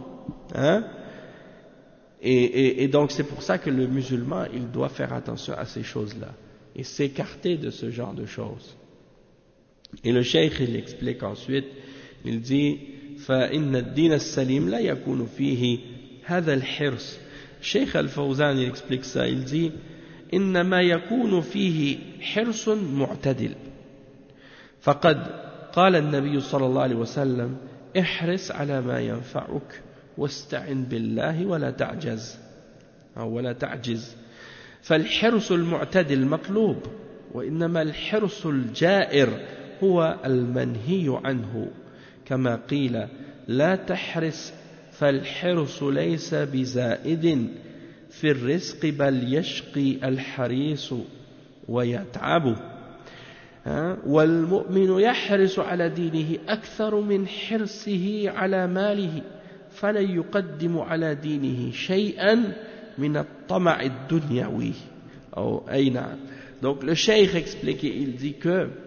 Et donc c'est pour ça que le musulman, il doit faire attention à ces choses-là et s'écarter de ce genre de choses. Et le cheikh, il explique ensuite, il dit فَإِنَّ الدِّينَ السَّلِيمَ لَا يَكُونُ فِيهِ هَذَا الْحِرْص. Cheikh Al-Fawzan, il explique ça, il dit إِنَّمَا يَكُونُ فِيهِ حِرْصٌ مُعْتَدِلٌ فقد قال النبي صلى الله عليه وسلم احرص على ما ينفعك واستعن بالله ولا تعجز فالحرص المعتدل مطلوب وإنما الحرص الجائر هو المنهي عنه كما قيل لا تحرص فالحرص ليس بزائد في الرزق بل يشقي الحريص ويتعب والمؤمن يحرص على دينه أكثر من حرصه على ماله فلن يقدم على دينه شيئا من الطمع الدنيوي أو أي نعم. Donc le cheikh explique, il dit que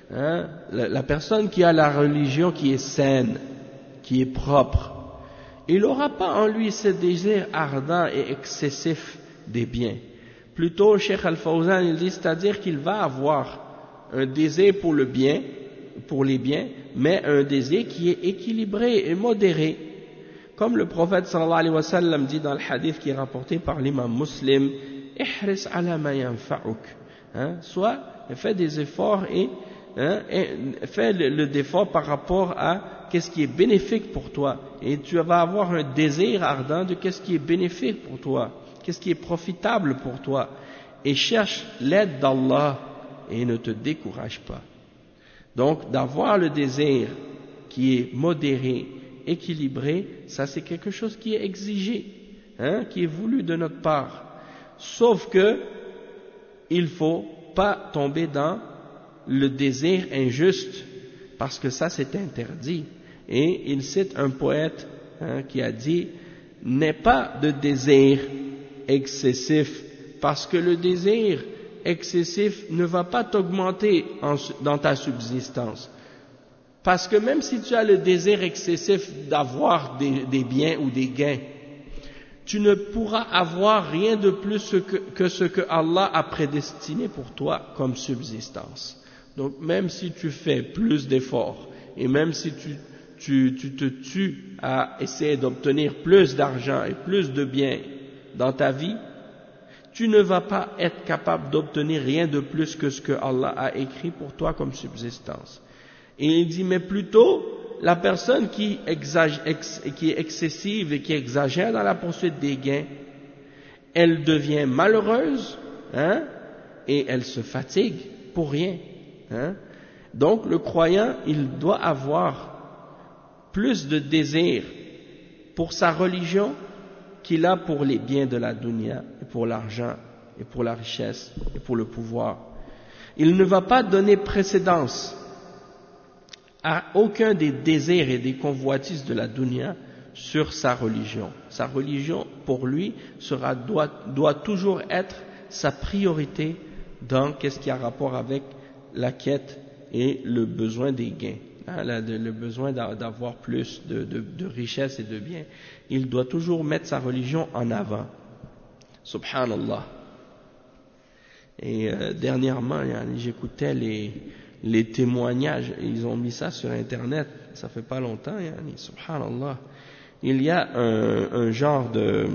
hein, la personne qui a la religion qui est saine, qui est propre, il n'aura pas en lui ce désir ardent et excessif des biens. Plutôt, Cheikh Al-Fawzan, il dit, c'est-à-dire qu'il va avoir un désir pour le bien, pour les biens, mais un désir qui est équilibré et modéré. Comme le prophète sallallahu alayhi wa sallam dit dans le hadith qui est rapporté par l'imam Muslim, ihris ala ma yanfa'uk, soit fais des efforts et fais le effort par rapport à qu'est-ce qui est bénéfique pour toi, et tu vas avoir un désir ardent de qu'est-ce qui est bénéfique pour toi, qu'est-ce qui est profitable pour toi, et cherche l'aide d'Allah et ne te décourage pas. Donc d'avoir le désir qui est modéré, équilibré, ça c'est quelque chose qui est exigé, qui est voulu de notre part. Sauf que il faut pas tomber dans le désir injuste, parce que ça c'est interdit. Et il cite un poète qui a dit « N'aie pas de désir excessif, parce que le désir excessif ne va pas t'augmenter dans ta subsistance. Parce que même si tu as le désir excessif d'avoir des biens ou des gains, tu ne pourras avoir rien de plus que ce que Allah a prédestiné pour toi comme subsistance. Donc même si tu fais plus d'efforts, et même si tu te tues à essayer d'obtenir plus d'argent et plus de biens dans ta vie, tu ne vas pas être capable d'obtenir rien de plus que ce que Allah a écrit pour toi comme subsistance. Et il dit, mais plutôt, la personne qui est excessive et qui exagère dans la poursuite des gains, elle devient malheureuse, et elle se fatigue pour rien. Donc, le croyant, il doit avoir plus de désir pour sa religion qu'il a pour les biens de la dunya, et pour l'argent, et pour la richesse, et pour le pouvoir. Il ne va pas donner précédence à aucun des désirs et des convoitises de la dunya sur sa religion. Sa religion, pour lui, doit toujours être sa priorité dans qu'est-ce qui a rapport avec la quête et le besoin des gains, le besoin d'avoir plus de richesse et de biens. Il doit toujours mettre sa religion en avant. Subhanallah. Et dernièrement, j'écoutais les témoignages, ils ont mis ça sur internet, ça fait pas longtemps, subhanallah. Il y a un genre de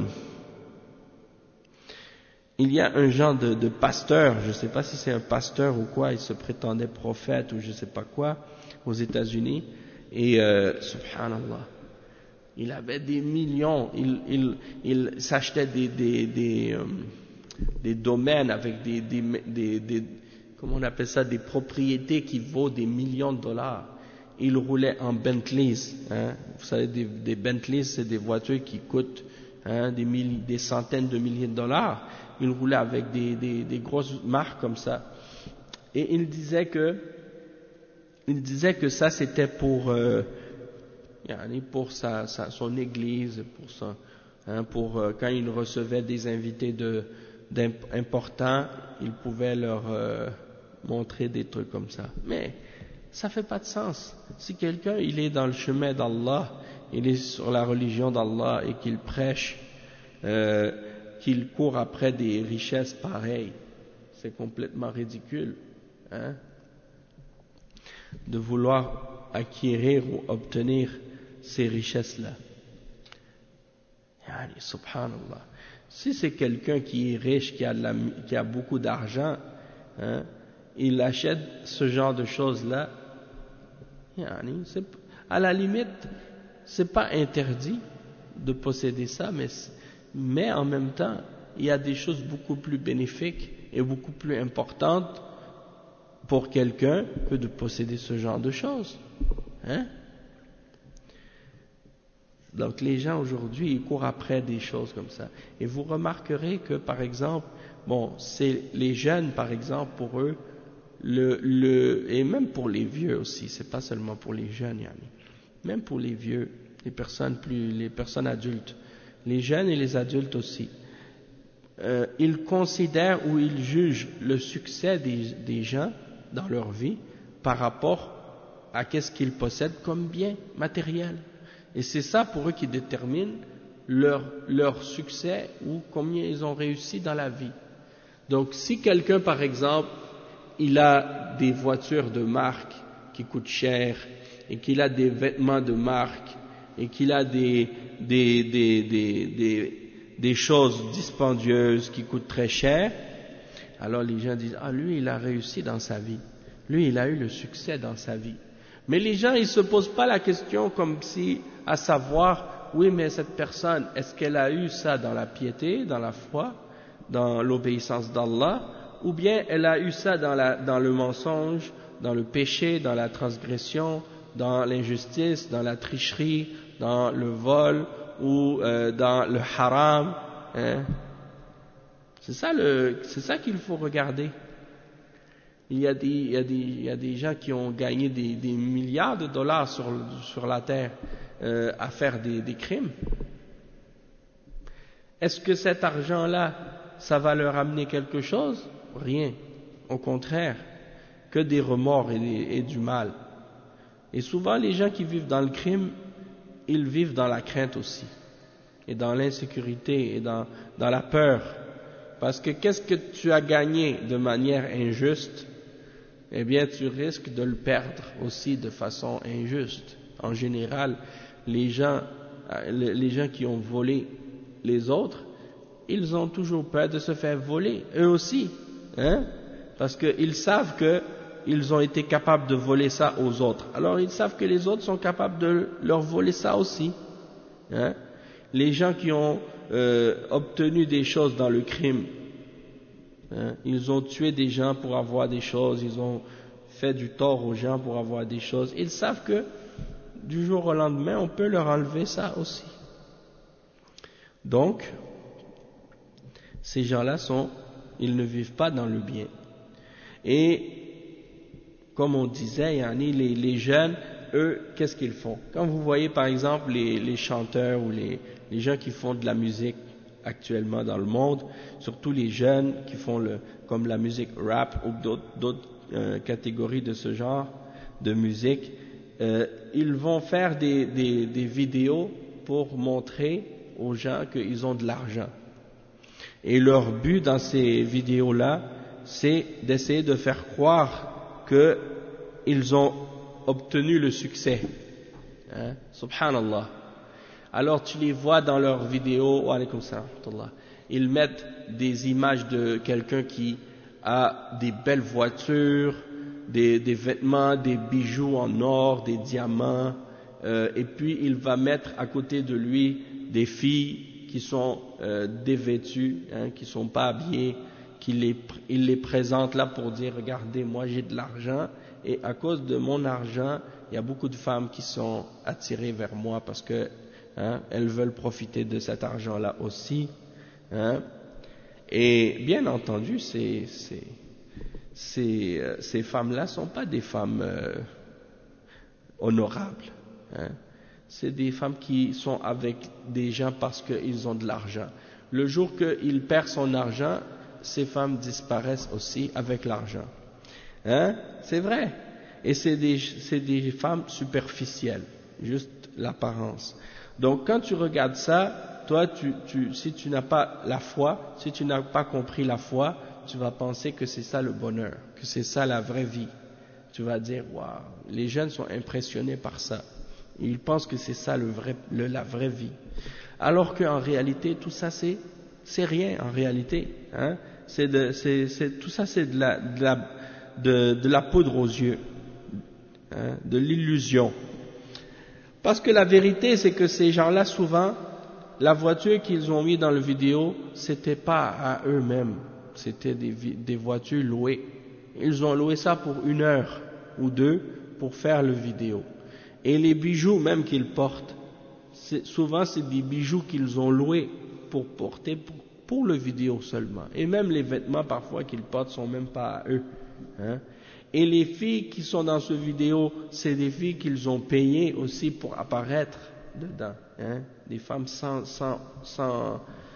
pasteur, je sais pas si c'est un pasteur ou quoi, il se prétendait prophète ou je sais pas quoi, aux États-Unis, et subhanallah, il avait des millions, il s'achetait des domaines avec des comment on appelle ça, des propriétés qui vaut des millions de dollars. Il roulait en Bentleys, vous savez, des Bentleys, c'est des voitures qui coûtent des centaines de milliers de dollars. Il roulait avec des grosses marques comme ça. Et il disait que ça c'était pour son église, pour quand il recevait des invités d'importants, il pouvait leur montrer des trucs comme ça. Mais ça fait pas de sens. Si quelqu'un il est dans le chemin d'Allah, il est sur la religion d'Allah et qu'il prêche, qu'il court après des richesses pareilles, c'est complètement ridicule, de vouloir acquérir ou obtenir ces richesses-là. Subhanallah. Si c'est quelqu'un qui est riche, qui a beaucoup d'argent, il achète ce genre de choses-là, à la limite, c'est pas interdit de posséder ça, mais en même temps, il y a des choses beaucoup plus bénéfiques et beaucoup plus importantes pour quelqu'un que de posséder ce genre de choses. Donc les gens aujourd'hui, ils courent après des choses comme ça. Et vous remarquerez que, par exemple, c'est les jeunes, par exemple, pour eux, et même pour les vieux aussi, c'est pas seulement pour les jeunes, même pour les vieux, les personnes adultes, les jeunes et les adultes aussi, ils considèrent ou ils jugent le succès des gens dans leur vie par rapport à qu'est-ce qu'ils possèdent comme bien matériel. Et c'est ça pour eux qui détermine leur succès ou combien ils ont réussi dans la vie. Donc si quelqu'un par exemple, il a des voitures de marque qui coûtent cher et qu'il a des vêtements de marque et qu'il a des choses dispendieuses qui coûtent très cher, alors les gens disent ah lui il a réussi dans sa vie, lui il a eu le succès dans sa vie. Mais les gens ils se posent pas la question comme si à savoir oui mais cette personne est-ce qu'elle a eu ça dans la piété, dans la foi, dans l'obéissance d'Allah, ou bien elle a eu ça dans le mensonge, dans le péché, dans la transgression, dans l'injustice, dans la tricherie, dans le vol ou dans le haram, hein? C'est ça qu'il faut regarder. Il y a des gens qui ont gagné des milliards de dollars sur la terre à faire des crimes. Est-ce que cet argent-là, ça va leur amener quelque chose? Rien. Au contraire, que des remords et du mal. Et souvent, les gens qui vivent dans le crime, ils vivent dans la crainte aussi, et dans l'insécurité, et dans la peur. Parce que qu'est-ce que tu as gagné de manière injuste? Eh bien, tu risques de le perdre aussi de façon injuste. En général, les gens qui ont volé les autres, ils ont toujours peur de se faire voler, eux aussi, hein? Parce qu'ils savent qu'ils ont été capables de voler ça aux autres. Alors ils savent que les autres sont capables de leur voler ça aussi, hein? Les gens qui ont obtenu des choses dans le crime, hein? Ils ont tué des gens pour avoir des choses, ils ont fait du tort aux gens pour avoir des choses. Ils savent que du jour au lendemain, on peut leur enlever ça aussi. Donc, ces gens-là ils ne vivent pas dans le bien. Et comme on disait, les jeunes, eux, qu'est-ce qu'ils font? Quand vous voyez par exemple les chanteurs ou les gens qui font de la musique actuellement dans le monde, surtout les jeunes qui font comme la musique rap ou d'autres catégories de ce genre de musique, ils vont faire des vidéos pour montrer aux gens qu'ils ont de l'argent. Et leur but dans ces vidéos-là, c'est d'essayer de faire croire qu'ils ont obtenu le succès. Hein? Subhanallah. Alors tu les vois dans leurs vidéos, wa alaykoum salam, ils mettent des images de quelqu'un qui a des belles voitures, des vêtements, des bijoux en or, des diamants, et puis il va mettre à côté de lui des filles qui sont dévêtues, hein, qui sont pas habillées, il les présente là pour dire regardez moi j'ai de l'argent et à cause de mon argent il y a beaucoup de femmes qui sont attirées vers moi parce que elles veulent profiter de cet argent là aussi, hein. Et bien entendu ces femmes là sont pas des femmes honorables, hein. C'est des femmes qui sont avec des gens parce qu'ils ont de l'argent. Le jour qu'il perd son argent, ces femmes disparaissent aussi avec l'argent. Hein? C'est vrai. Et c'est des femmes superficielles, juste l'apparence. Donc quand tu regardes ça, toi, si tu n'as pas la foi, si tu n'as pas compris la foi, tu vas penser que c'est ça le bonheur, que c'est ça la vraie vie. Tu vas dire, waouh, les jeunes sont impressionnés par ça. Ils pensent que c'est ça la vraie vie. Alors qu'en réalité, tout ça, c'est rien en réalité. Hein? Tout ça, c'est de la poudre aux yeux, hein? De l'illusion. Parce que la vérité, c'est que ces gens-là, souvent, la voiture qu'ils ont mis dans la vidéo, c'était pas à eux-mêmes, c'était des voitures louées. Ils ont loué ça pour 1 heure ou 2 pour faire le vidéo. Et les bijoux même qu'ils portent, souvent c'est des bijoux qu'ils ont loués pour porter pour le vidéo seulement. Et même les vêtements parfois qu'ils portent sont même pas à eux. Hein? Et les filles qui sont dans ce vidéo, c'est des filles qu'ils ont payées aussi pour apparaître dedans. Hein? Des femmes sans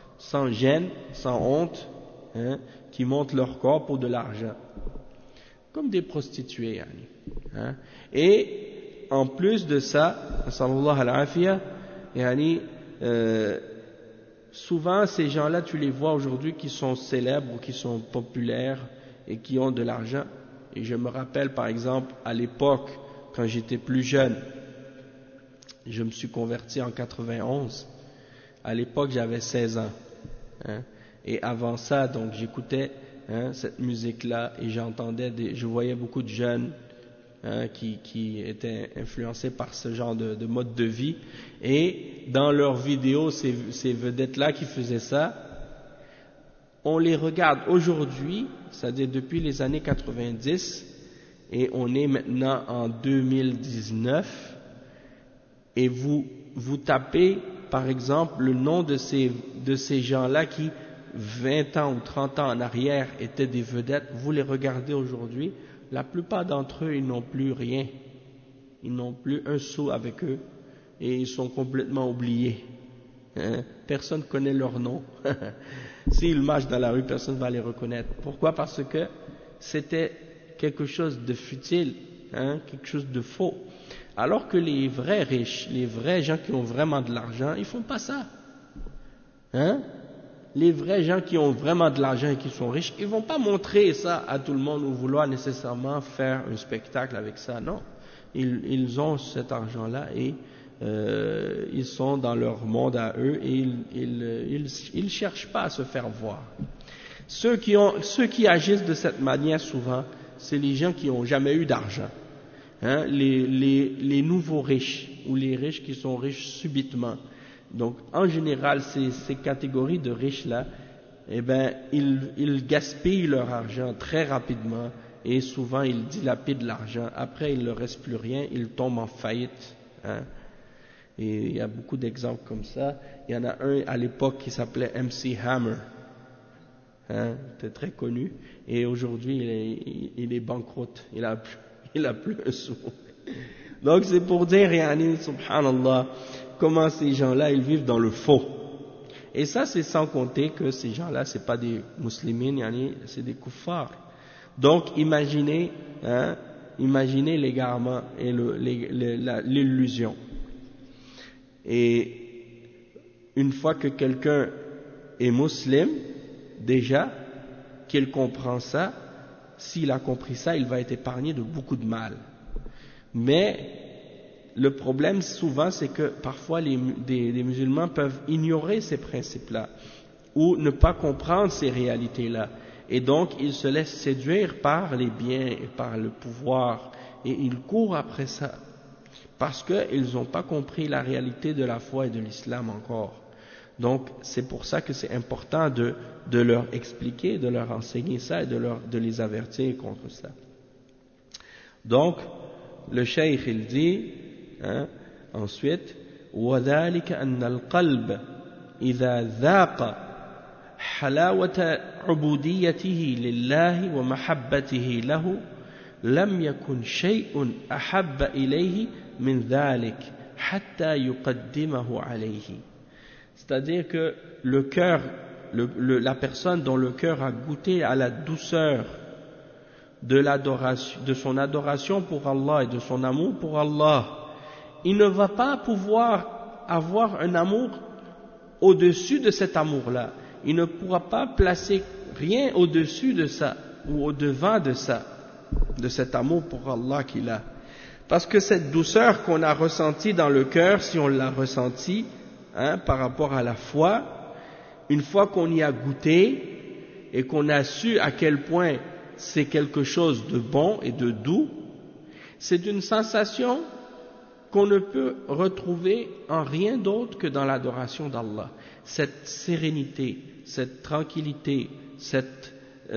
gêne, sans honte, hein? Qui montrent leur corps pour de l'argent. comme des prostituées, hein. Et en plus de ça, sallallahu alayhi wa sallam, souvent ces gens-là, tu les vois aujourd'hui qui sont célèbres ou qui sont populaires et qui ont de l'argent. Et je me rappelle par exemple à l'époque, quand j'étais plus jeune, je me suis converti en 91. À l'époque, j'avais 16 ans. Hein, et avant ça, donc j'écoutais cette musique-là et je voyais beaucoup de jeunes qui étaient influencés par ce genre de mode de vie. Et dans leurs vidéos, ces vedettes-là qui faisaient ça, on les regarde aujourd'hui, c'est-à-dire depuis les années 90, et on est maintenant en 2019. Et vous tapez, par exemple, le nom de ces gens-là qui, 20 ans ou 30 ans en arrière, étaient des vedettes, vous les regardez aujourd'hui, la plupart d'entre eux, ils n'ont plus rien. Ils n'ont plus un sou avec eux, et ils sont complètement oubliés. Hein? Personne ne connaît leur nom. S'ils marchent dans la rue, personne ne va les reconnaître. Pourquoi? Parce que c'était quelque chose de futile, quelque chose de faux. Alors que les vrais riches, les vrais gens qui ont vraiment de l'argent, ils font pas ça. Les vrais gens qui ont vraiment de l'argent et qui sont riches, ils vont pas montrer ça à tout le monde ou vouloir nécessairement faire un spectacle avec ça. Non, ils ont cet argent-là et ils sont dans leur monde à eux et ils cherchent pas à se faire voir. Ceux qui agissent de cette manière souvent, c'est les gens qui ont jamais eu d'argent. Les nouveaux riches ou les riches qui sont riches subitement. Donc en général ces catégories de riches là, ils gaspillent leur argent très rapidement et souvent ils dilapident l'argent. Après il ne leur reste plus rien, ils tombent en faillite. Et il y a beaucoup d'exemples comme ça. Il y en a un à l'époque qui s'appelait MC Hammer. Il était très connu et aujourd'hui il est banqueroute. Il a plus un sou. Donc c'est pour dire, subhanallah, comment ces gens-là, ils vivent dans le faux. Et ça, c'est sans compter que ces gens-là, c'est pas des musulmans, c'est des kuffars. Donc imaginez l'égarement et l'illusion. Et une fois que quelqu'un est musulman, déjà, qu'il comprend ça, s'il a compris ça, il va être épargné de beaucoup de mal. Mais le problème souvent, c'est que parfois des musulmans peuvent ignorer ces principes-là ou ne pas comprendre ces réalités-là. Et donc, ils se laissent séduire par les biens et par le pouvoir et ils courent après ça parce qu'ils n'ont pas compris la réalité de la foi et de l'islam encore. Donc, c'est pour ça que c'est important de leur expliquer, de leur enseigner ça et de les avertir contre ça. Donc, le cheikh, il dit, ensuite, وَذَلِكَ أَنَّ الْقَلْبَ إِذَا ذَاقَ حَلَاوَةَ عُبُودِيَّتِهِ لِلَّهِ وَمَحَبَّتِهِ لَهُ لَمْ يَكُنْ شَيْءٌ أَحَبَّ إِلَيْهِ مِنْ ذَلِكَ حَتَّى يُقَدِّمَهُ عَلَيْهِ. C'est-à-dire que le cœur, la personne dont le cœur a goûté à la douceur de son adoration pour Allah et de son amour pour Allah, il ne va pas pouvoir avoir un amour au-dessus de cet amour-là. Il ne pourra pas placer rien au-dessus de ça ou au-devant de ça, de cet amour pour Allah qu'il a. Parce que cette douceur qu'on a ressentie dans le cœur, si on l'a ressentie, par rapport à la foi, une fois qu'on y a goûté et qu'on a su à quel point c'est quelque chose de bon et de doux, c'est une sensation qu'on ne peut retrouver en rien d'autre que dans l'adoration d'Allah. Cette sérénité, cette tranquillité, cette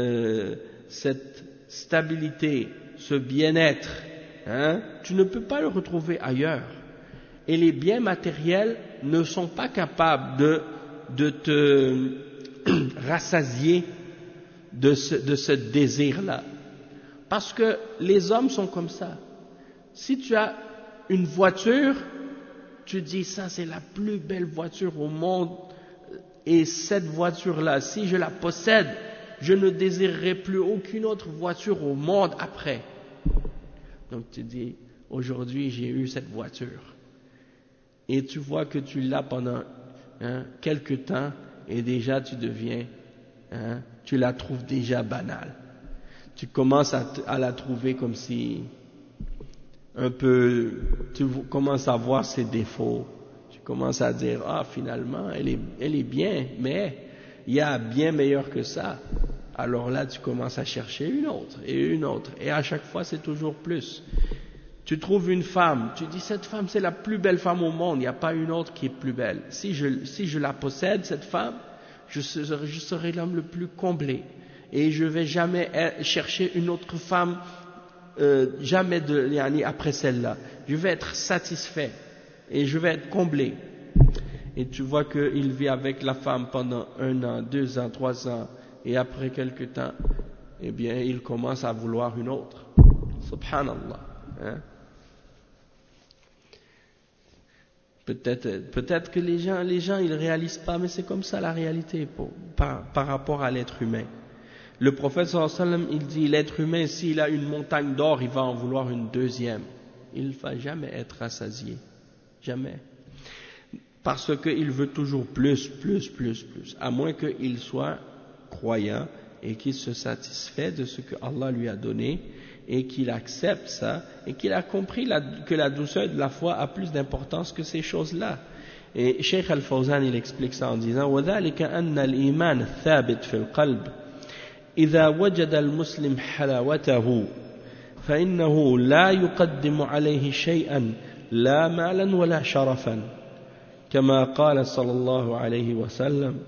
stabilité, ce bien-être, tu ne peux pas le retrouver ailleurs. Et les biens matériels ne sont pas capables de te rassasier de ce désir-là. Parce que les hommes sont comme ça. Si tu as une voiture, tu dis ça c'est la plus belle voiture au monde et cette voiture-là, si je la possède, je ne désirerai plus aucune autre voiture au monde après. Donc tu dis, aujourd'hui j'ai eu cette voiture. Et tu vois que tu l'as pendant quelques temps et déjà tu deviens, tu la trouves déjà banale. Tu commences à la trouver comme si un peu, tu commences à voir ses défauts. Tu commences à dire, finalement, elle est bien, mais il y a bien meilleur que ça. Alors là, tu commences à chercher une autre, et à chaque fois, c'est toujours plus. Tu trouves une femme, tu dis, cette femme, c'est la plus belle femme au monde, il n'y a pas une autre qui est plus belle. Si je la possède, cette femme, je serai l'homme le plus comblé. Et je ne vais jamais chercher une autre femme, jamais après celle-là. Je vais être satisfait et je vais être comblé. Et tu vois qu'il vit avec la femme pendant 1 an, 2 ans, 3 ans, et après quelque temps, eh bien, il commence à vouloir une autre. Subhanallah. Peut-être que les gens ils réalisent pas, mais c'est comme ça la réalité par rapport à l'être humain. Le prophète sallallahu alayhi wa sallam, il dit, l'être humain, s'il a une montagne d'or, il va en vouloir une deuxième. Il ne va jamais être rassasié. Jamais. Parce qu'il veut toujours plus. À moins qu'il soit croyant et qu'il se satisfait de ce que Allah lui a donné et qu'il accepte ça et qu'il a compris que la douceur de la foi a plus d'importance que ces choses-là. Et Cheikh Al-Fawzan, il explique ça en disant, وَذَلِكَ أَنَّ الْإِيمَانَ الثَّابِتِ فِي الْقَلْبِ إذا وجد المسلم حلاوته فإنه لا يقدم عليه شيئا لا مالا ولا شرفا كما قال صلى الله عليه وسلم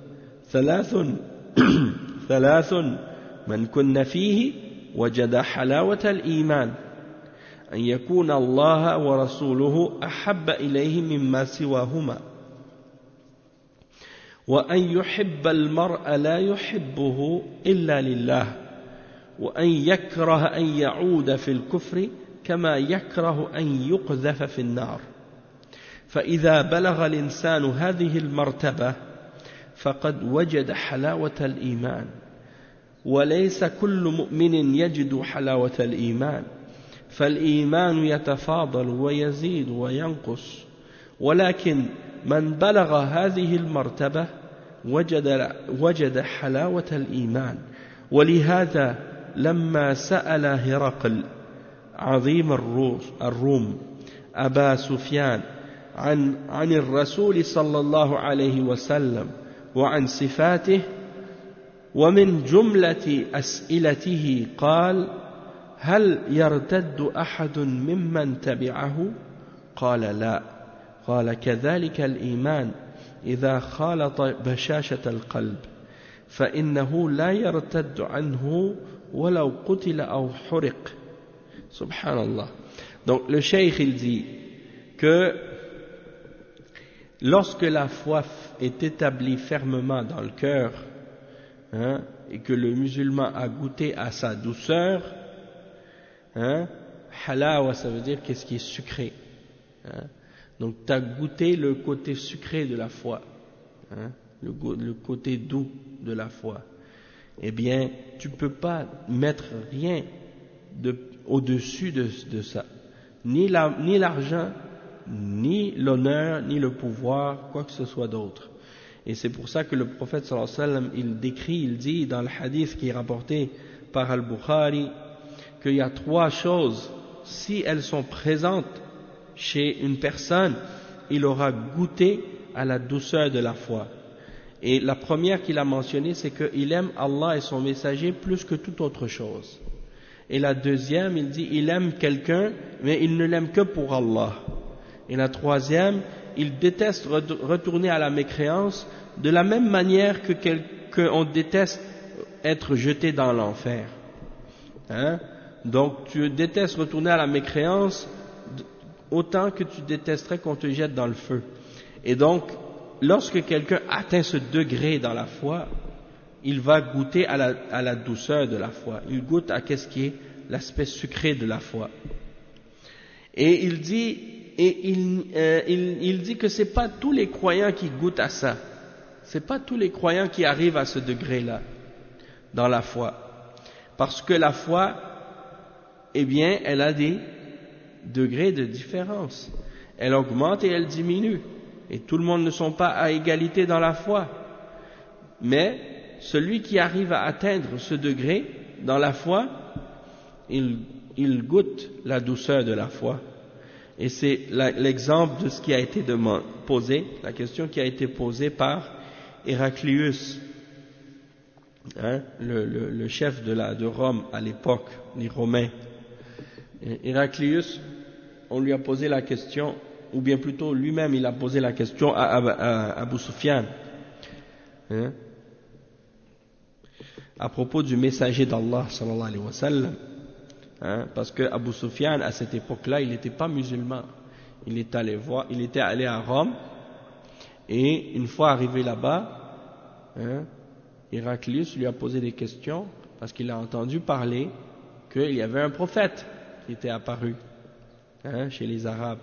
ثلاث من كن فيه وجد حلاوة الإيمان أن يكون الله ورسوله أحب إليه مما سواهما وأن يحب المرء لا يحبه إلا لله وأن يكره أن يعود في الكفر كما يكره أن يقذف في النار فإذا بلغ الإنسان هذه المرتبة فقد وجد حلاوة الإيمان وليس كل مؤمن يجد حلاوة الإيمان فالإيمان يتفاضل ويزيد وينقص ولكن من بلغ هذه المرتبة وجد حلاوة الإيمان ولهذا لما سأل هرقل عظيم الروم أبا سفيان عن الرسول صلى الله عليه وسلم وعن صفاته ومن جملة أسئلته قال هل يرتد أحد ممن تبعه؟ قال لا قال كذلك الإيمان إذا خالط بشاشة القلب فإنه لا يرتد عنه ولو قتل أو حرق. Subhanallah. Donc le cheikh il dit que lorsque la foi est établie fermement dans le cœur, et que le musulman a goûté à sa douceur, halawa ça veut dire qu'est-ce qui est sucré, donc tu as goûté le côté sucré de la foi, le côté doux de la foi, eh bien tu ne peux pas mettre rien au-dessus de ça, ni l'argent, ni l'honneur, ni le pouvoir, quoi que ce soit d'autre. Et c'est pour ça que le prophète sallallahu alayhi wa sallam, il dit dans le hadith qui est rapporté par Al-Bukhari, qu'il y a 3 choses, si elles sont présentes chez une personne, il aura goûté à la douceur de la foi. Et la première qu'il a mentionnée, c'est qu'il aime Allah et son messager plus que toute autre chose. Et la deuxième, il dit, il aime quelqu'un, mais il ne l'aime que pour Allah. Et la troisième, il déteste retourner à la mécréance de la même manière qu'on déteste être jeté dans l'enfer. Donc tu détestes retourner à la mécréance autant que tu détesterais qu'on te jette dans le feu. Et donc, lorsque quelqu'un atteint ce degré dans la foi, il va goûter à la douceur de la foi. Il goûte à qu'est-ce qui est l'aspect sucré de la foi. Et il dit que c'est pas tous les croyants qui goûtent à ça. C'est pas tous les croyants qui arrivent à ce degré-là. dans la foi. Parce que la foi, eh bien, elle a des degrés de différence. Elle augmente et elle diminue. Et tout le monde ne sont pas à égalité dans la foi. Mais celui qui arrive à atteindre ce degré dans la foi, il goûte la douceur de la foi. Et c'est l'exemple de ce qui a été posé, la question qui a été posée par Héraclius, hein, le chef de Rome à l'époque, les Romains. Héraclius, on lui a posé la question, ou bien plutôt lui-même il a posé la question à Abu Sufyan, hein, à propos du messager d'Allah sallallahu alayhi wa sallam, hein, parce que Abu Sufyan à cette époque-là il n'était pas musulman, il était allé à Rome, et une fois arrivé là-bas, hein, Héraclius lui a posé des questions parce qu'il a entendu parler qu'il y avait un prophète qui était apparu, hein, chez les Arabes.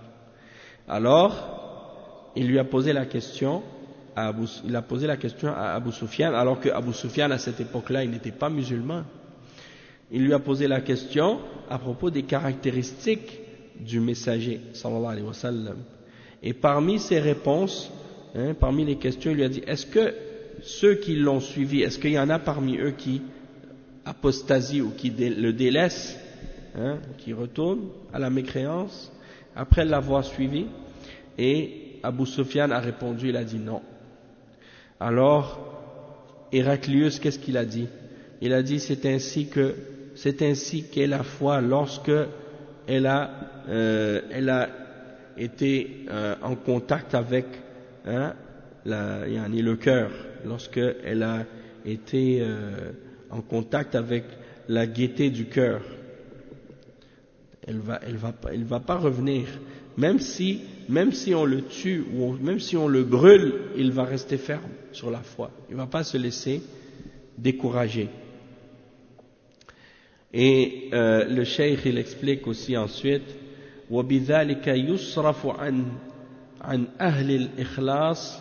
Alors, il lui a posé la question à Abu Sufyan, alors que Abu Sufyan à cette époque-là, il n'était pas musulman. Il lui a posé la question à propos des caractéristiques du messager, sallallahu alayhi wa sallam. Et parmi ses réponses, hein, parmi les questions, il lui a dit, est-ce que ceux qui l'ont suivi, est-ce qu'il y en a parmi eux qui apostasient ou qui le délaissent, hein, qui retournent à la mécréance après l'avoir suivi? Et Abu Sufyan a répondu, il a dit non. Alors Héraclius, qu'est-ce qu'il a dit? Il a dit c'est ainsi qu'est la foi lorsque elle a été en contact avec, hein, le cœur, lorsque elle a été en contact avec la gaieté du cœur. Elle va pas revenir. Même si on le tue ou même si on le brûle, il va rester ferme sur la foi. Il va pas se laisser décourager. Et le cheikh il explique aussi ensuite, وبذلك يصرف عن أهل الإخلاص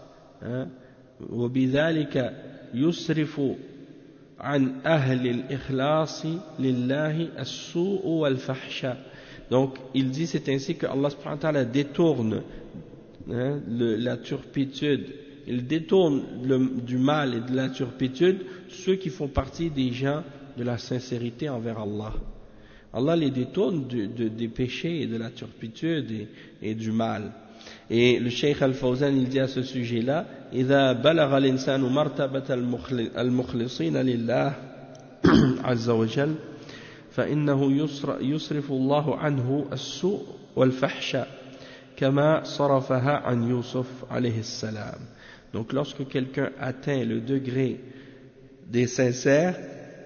وبذلك يصرف عن أهل الإخلاص لله السوء والفحشاء. Donc il dit c'est ainsi que Allah subhanahu wa ta'ala détourne, hein, la turpitude, il détourne du mal et de la turpitude ceux qui font partie des gens de la sincérité envers Allah. Allah les détourne des péchés et de la turpitude et du mal. Et le Cheikh Al-Fawzan il dit à ce sujet-là, إذا بلغ الإنسان مرتبة المخلصين لله عز وجل فإنه يصرف الله عنه السوء والفحشاء كما صرفها عن يوسف عليه السلام. Donc lorsque quelqu'un atteint le degré des sincères,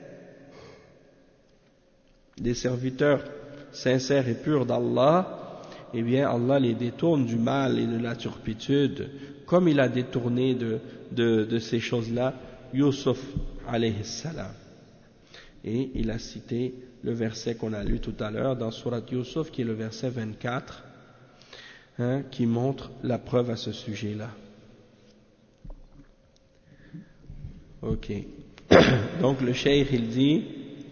des serviteurs sincères et purs d'Allah, eh bien Allah les détourne du mal et de la turpitude, comme il a détourné de ces choses-là Yusuf alayhi salam. Et il a cité le verset qu'on a lu tout à l'heure dans Surat Yusuf, qui est le verset 24, hein, qui montre la preuve à ce sujet-là. Ok. Donc le cheikh il dit,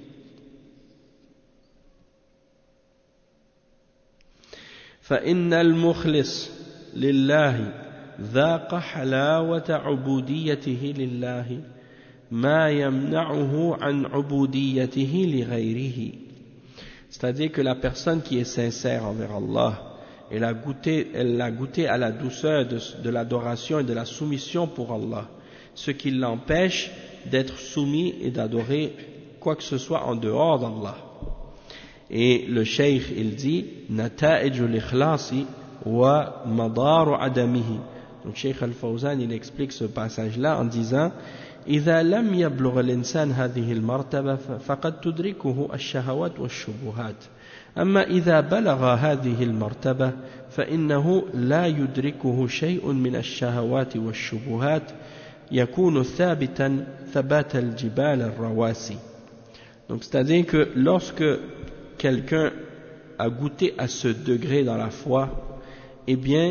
فإن المخلص لله ذاق حلاوة عبوديته لله ما يمنعه عن عبوديته لغيره. C'est-à-dire que la personne qui est sincère envers Allah, elle a goûté à la douceur de l'adoration et de la soumission pour Allah, ce qui l'empêche d'être soumis et d'adorer quoi que ce soit en dehors d'Allah. Et le cheikh il dit nata'ijul ikhlasi wa madaru adamihi. Donc Cheikh Al-Fawzan il explique ce passage là en disant إذا لم يبلغ الإنسان هذه المرتبة فقد تدركه الشهوات والشبهات أما إذا بلغ هذه المرتبة فإنه لا يدركه شيء من الشهوات والشبهات يكون ثابتا ثبات الجبال الرواسي. Donc c'est-à-dire que lorsque quelqu'un a goûté à ce degré dans la foi, eh bien,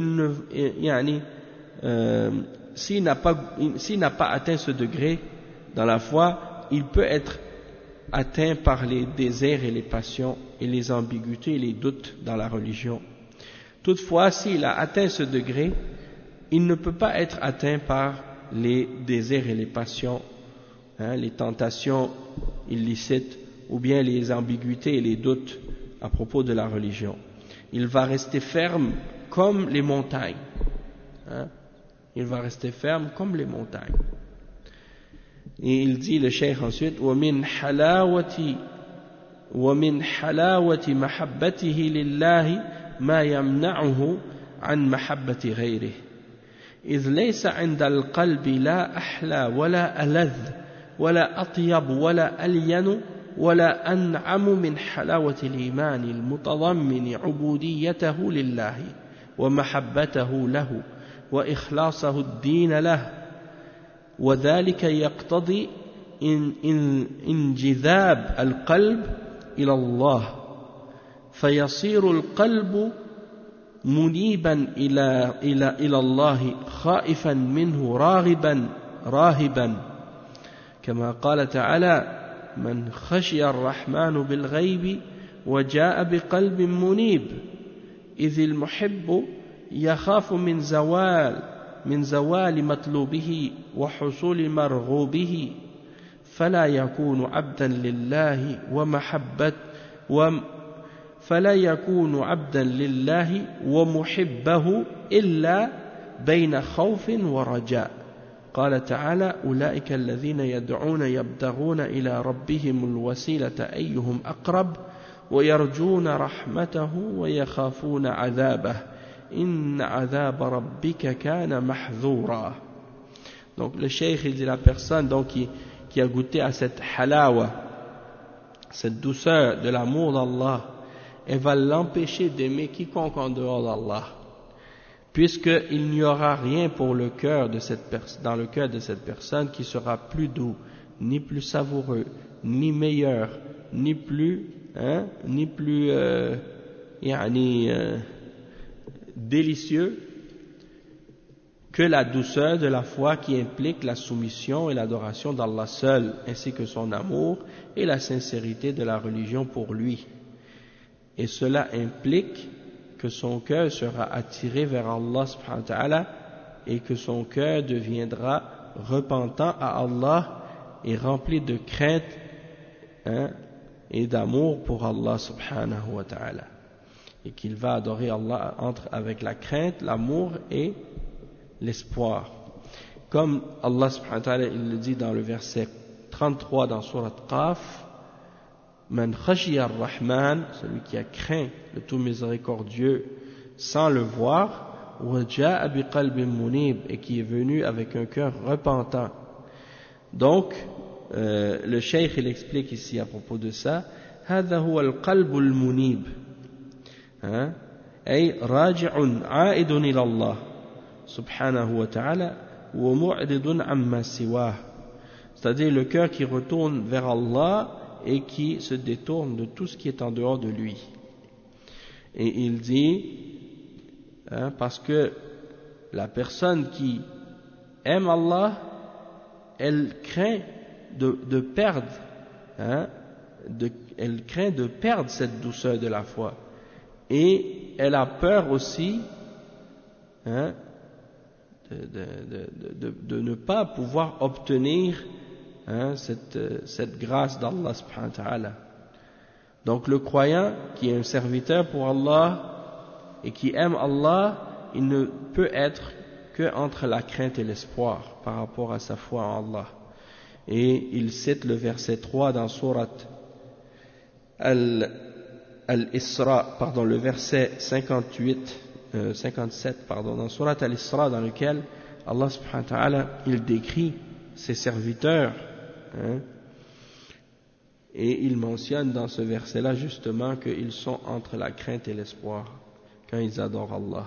s'il n'a pas atteint ce degré dans la foi, il peut être atteint par les désirs et les passions et les ambiguïtés et les doutes dans la religion. Toutefois, s'il a atteint ce degré, il ne peut pas être atteint par les désirs et les passions, les tentations illicites ou bien les ambiguïtés et les doutes à propos de la religion. Il va rester ferme comme les montagnes. Il va rester ferme comme les montagnes. Et il dit, le cheikh ensuite, وَمِنْ حَلَاوَةِ مَحَبَّتِهِ لِلَّهِ مَا يَمْنَعُهُ عَنْ مَحَبَّةِ غَيْرِهِ إذ ليس عند القلب لا أحلى ولا ألذ ولا أطيب ولا ألين ولا أنعم من حلاوة الإيمان المتضمن عبوديته لله ومحبته له وإخلاصه الدين له وذلك يقتضي انجذاب القلب إلى الله فيصير القلب منيبا إلى الله خائفا منه راهبا كما قال تعالى من خشي الرحمن بالغيب وجاء بقلب منيب إذ المحب يخاف من زوال مطلوبه وحصول مرغوبه فلا يكون عبدا لله ومحبه إلا بين خوف ورجاء قال تعالى أولئك الذين يدعون يبتغون إلى ربهم الوسيلة أيهم أقرب ويرجون رحمته ويخافون عذابه إن عذاب ربك كان محذورا. Donc le cheikh il dit la personne donc qui a goûté à cette halawa, cette douceur de l'amour d'Allah, elle va l'empêcher d'aimer quiconque en dehors d'Allah, puisqu'il n'y aura rien pour le cœur de dans le cœur de cette personne qui sera plus doux, ni plus savoureux, ni meilleur, ni plus délicieux que la douceur de la foi qui implique la soumission et l'adoration d'Allah seul, ainsi que son amour et la sincérité de la religion pour lui. Et cela implique que son cœur sera attiré vers Allah subhanahu wa ta'ala et que son cœur deviendra repentant à Allah et rempli de crainte et d'amour pour Allah subhanahu wa ta'ala. Et qu'il va adorer Allah avec la crainte, l'amour et l'espoir. Comme Allah subhanahu wa ta'ala il le dit dans le verset 33 dans Surat Qaf, Man khashiya ar-Rahman, celui qui a craint le tout miséricordieux sans le voir, wa ja'a bi qalbin munib, et qui est venu avec un cœur repentant. Donc le cheikh il explique ici à propos de ça, hadha huwa al-qalb al-munib, ay raji'un 'a'idun ila Allah subhanahu wa ta'ala wa mu'ridun 'amma siwah, c'est-à-dire le cœur qui retourne vers Allah et qui se détourne de tout ce qui est en dehors de lui. Et il dit, parce que la personne qui aime Allah, elle craint de perdre, elle craint de perdre cette douceur de la foi. Et elle a peur aussi de ne pas pouvoir obtenir cette grâce d'Allah subhanahu wa ta'ala. Donc le croyant qui est un serviteur pour Allah et qui aime Allah, il ne peut être que entre la crainte et l'espoir par rapport à sa foi en Allah. Et il cite le verset 3 dans Surat Al-Isra, le verset 57 dans Surat Al-Isra, dans lequel Allah subhanahu wa ta'ala il décrit ses serviteurs, et il mentionne dans ce verset-là justement qu'ils sont entre la crainte et l'espoir quand ils adorent Allah.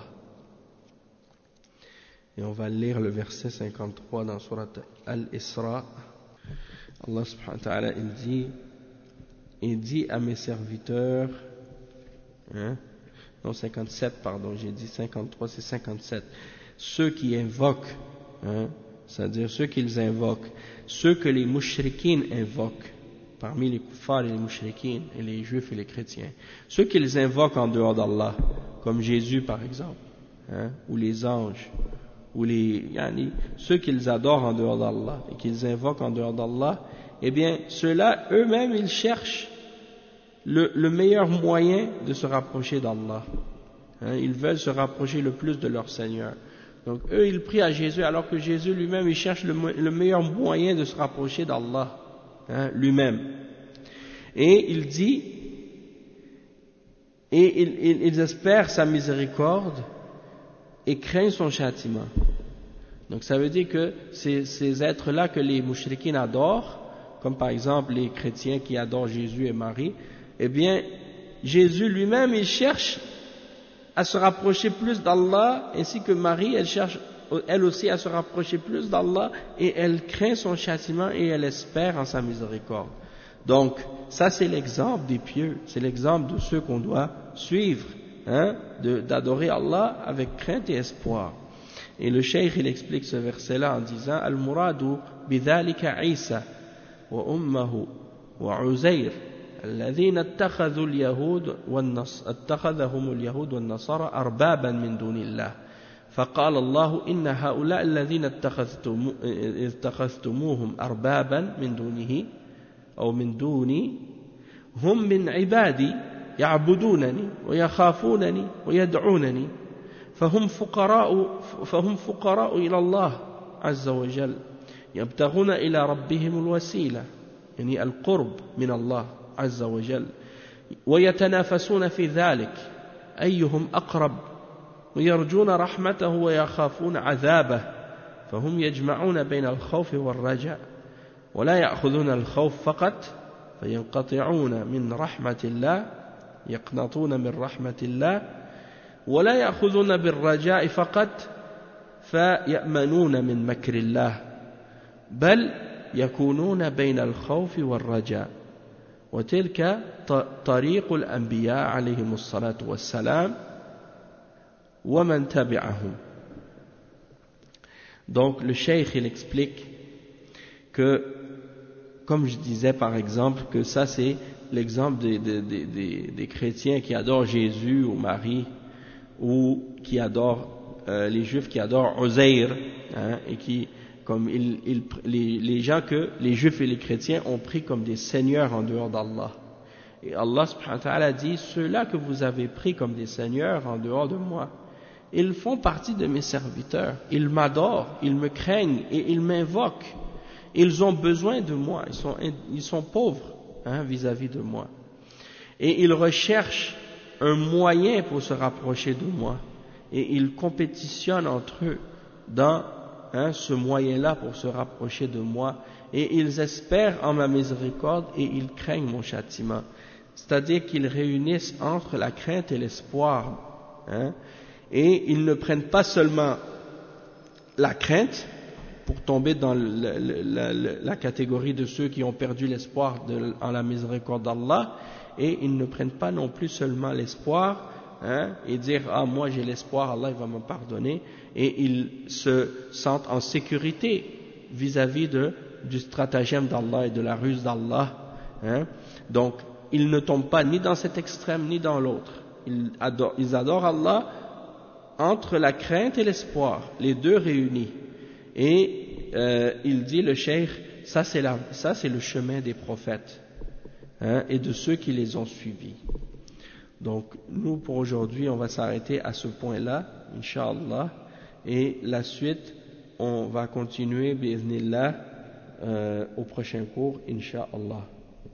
Et on va lire le verset 53 dans Surat Al-Isra. Allah subhanahu wa ta'ala il dit à mes serviteurs, non 57 j'ai dit 53, c'est 57, ceux qui invoquent c'est-à-dire ceux qu'ils invoquent, ceux que les mouchrikines invoquent, parmi les kuffars et les mouchrikines, et les juifs et les chrétiens, ceux qu'ils invoquent en dehors d'Allah, comme Jésus par exemple, ou les anges, ou ceux qu'ils adorent en dehors d'Allah, et qu'ils invoquent en dehors d'Allah, eh bien, ceux-là, eux-mêmes, ils cherchent le meilleur moyen de se rapprocher d'Allah. Ils veulent se rapprocher le plus de leur Seigneur. Donc eux, ils prient à Jésus, alors que Jésus lui-même, il cherche le meilleur moyen de se rapprocher d'Allah, lui-même. Et il dit, et ils espèrent sa miséricorde et craignent son châtiment. Donc ça veut dire que ces êtres-là que les mouchrikines adorent, comme par exemple les chrétiens qui adorent Jésus et Marie, eh bien, Jésus lui-même, il cherche à se rapprocher plus d'Allah, ainsi que Marie, elle cherche elle aussi à se rapprocher plus d'Allah, et elle craint son châtiment et elle espère en sa miséricorde. Donc, ça c'est l'exemple des pieux, c'est l'exemple de ceux qu'on doit suivre, d'adorer Allah avec crainte et espoir. Et le cheikh, il explique ce verset-là en disant « Al-muradu bidhalika Isa wa ummahu wa Uzair الذين اتخذهم اليهود والنصارى أربابا من دون الله فقال الله إن هؤلاء الذين اتخذتموهم أربابا من دونه أو من دوني هم من عبادي يعبدونني ويخافونني ويدعونني فهم فقراء إلى الله عز وجل يبتغون إلى ربهم الوسيلة يعني القرب من الله عز وجل ويتنافسون في ذلك أيهم أقرب ويرجون رحمته ويخافون عذابه فهم يجمعون بين الخوف والرجاء ولا يأخذون الخوف فقط فينقطعون من رحمة الله يقنطون من رحمة الله ولا يأخذون بالرجاء فقط فيأمنون من مكر الله بل يكونون بين الخوف والرجاء وتلك طريق الأنبياء عليهم الصلاة والسلام ومن تبعهم. Donc le cheikh il explique que, comme je disais par exemple, que ça c'est l'exemple des chrétiens qui adorent Jésus ou Marie, ou qui adorent les juifs qui adorent Uzair, et qui comme les gens que les juifs et les chrétiens ont pris comme des seigneurs en dehors d'Allah. Et Allah subhanahu wa ta'ala dit, ceux-là que vous avez pris comme des seigneurs en dehors de moi, ils font partie de mes serviteurs, ils m'adorent, ils me craignent et ils m'invoquent. Ils ont besoin de moi, ils sont pauvres vis-à-vis de moi. Et ils recherchent un moyen pour se rapprocher de moi. Et ils compétitionnent entre eux dans ce moyen-là pour se rapprocher de moi, et ils espèrent en ma miséricorde et ils craignent mon châtiment. C'est-à-dire qu'ils réunissent entre la crainte et l'espoir, et ils ne prennent pas seulement la crainte pour tomber dans la catégorie de ceux qui ont perdu l'espoir en la miséricorde d'Allah, et ils ne prennent pas non plus seulement l'espoir, et dire « Ah, moi j'ai l'espoir, Allah il va me pardonner », et ils se sentent en sécurité vis-à-vis du stratagème d'Allah et de la ruse d'Allah. Donc, ils ne tombent pas ni dans cet extrême ni dans l'autre. Ils adorent Allah entre la crainte et l'espoir, les deux réunis. Et il dit, le cheikh, ça c'est le chemin des prophètes et de ceux qui les ont suivis. Donc, nous, pour aujourd'hui, on va s'arrêter à ce point-là, Inch'Allah, et la suite, on va continuer, bi'idhnillah, au prochain cours, Inch'Allah.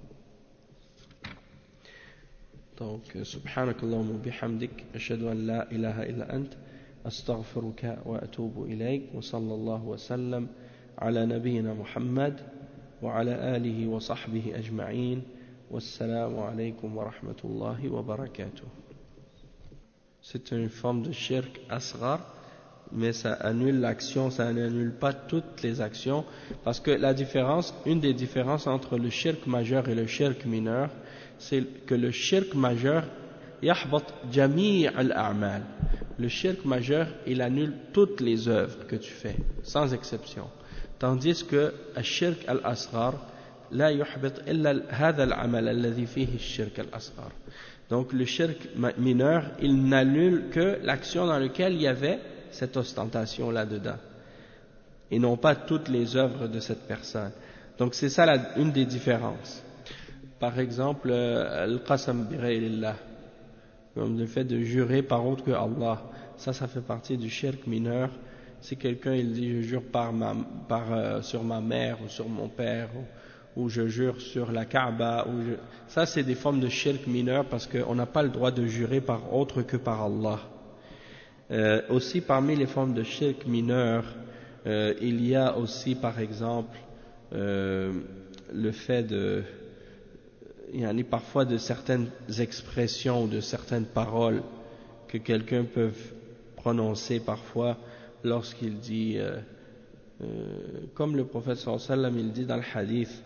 Donc, subhanakallahumma bihamdik, ashhadu an la ilaha illa ant, astaghfiruka wa atubu ilayk, wa sallallahu wa sallam, ala nabiyyina Muhammad, wa ala alihi wa sahbihi ajma'in. Wassalamu alaykum wa rahmatullahi wa barakatuh. C'est une forme de shirk asghar, mais ça annule l'action, ça n'annule pas toutes les actions, parce que une des différences entre le shirk majeur et le shirk mineur, c'est que le shirk majeur, yahbat jami' al-a'mal. Le shirk majeur, il annule toutes les œuvres que tu fais, sans exception. tandis que الشرك الأصغر لا يحبط إلا هذا العمل الذي فيه الشرك الأصغر. Donc le shirk mineur, il n'annule que l'action dans laquelle il y avait cette ostentation là-dedans, et non pas toutes les œuvres de cette personne. Donc c'est ça une des différences. Par exemple, al-qasam bi ghayrillah, comme le fait de jurer par autre que Allah, ça fait partie du shirk mineur. Si quelqu'un il dit je jure sur ma mère ou sur mon père, ou je jure sur la Kaaba, ça c'est des formes de shirk mineur, parce qu'on n'a pas le droit de jurer par autre que par Allah. Aussi parmi les formes de shirk mineur, il y a aussi par exemple le fait il y en a parfois de certaines expressions, de certaines paroles que quelqu'un peut prononcer parfois lorsqu'il dit, comme le prophète sallallahu alayhi wa sallam, il dit dans le hadith,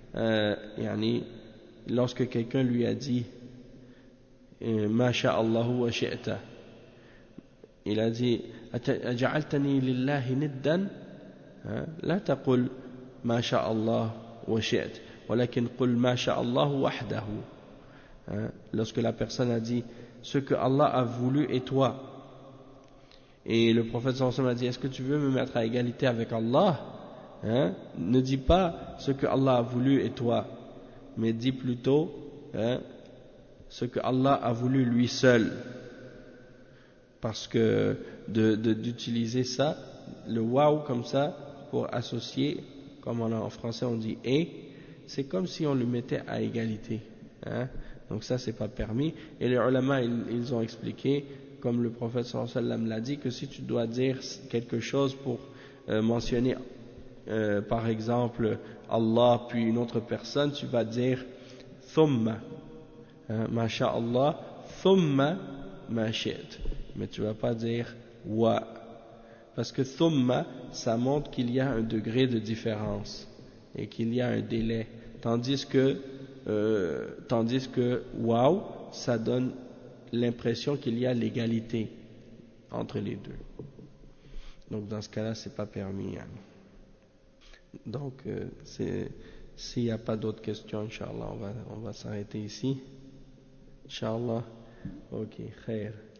lorsque quelqu'un lui a dit ma sha'allahu wa shi'ta, il a dit aj'altani lillahi niddan la taqul ma sha'allah wa shi'ta walakin qul ma sha'allahu wahdahu. Lorsque la personne a dit ce que Allah a voulu et toi, et le prophète sallallahu alayhi wa sallam a dit est-ce que tu veux me mettre à égalité avec Allah, ne dis pas ce que Allah a voulu et toi, mais dis plutôt ce que Allah a voulu lui seul. Parce que d'utiliser ça, le waouh comme ça, pour associer, comme en français on dit et, c'est comme si on le mettait à égalité. Donc ça c'est pas permis. Et les ulama ils ont expliqué, comme le prophète sallallahu alayhi wa sallam l'a dit, que si tu dois dire quelque chose pour mentionner par exemple Allah puis une autre personne, tu vas dire thumma ma sha'Allah thumma ma shi't, mais tu vas pas dire wa, parce que thumma ça montre qu'il y a un degré de différence et qu'il y a un délai, tandis que waouh ça donne l'impression qu'il y a l'égalité entre les deux. Donc dans ce cas-là c'est pas permis. Donc s'il n'y a pas d'autres questions, Inch'Allah on va s'arrêter ici, Inch'Allah. Ok, khair.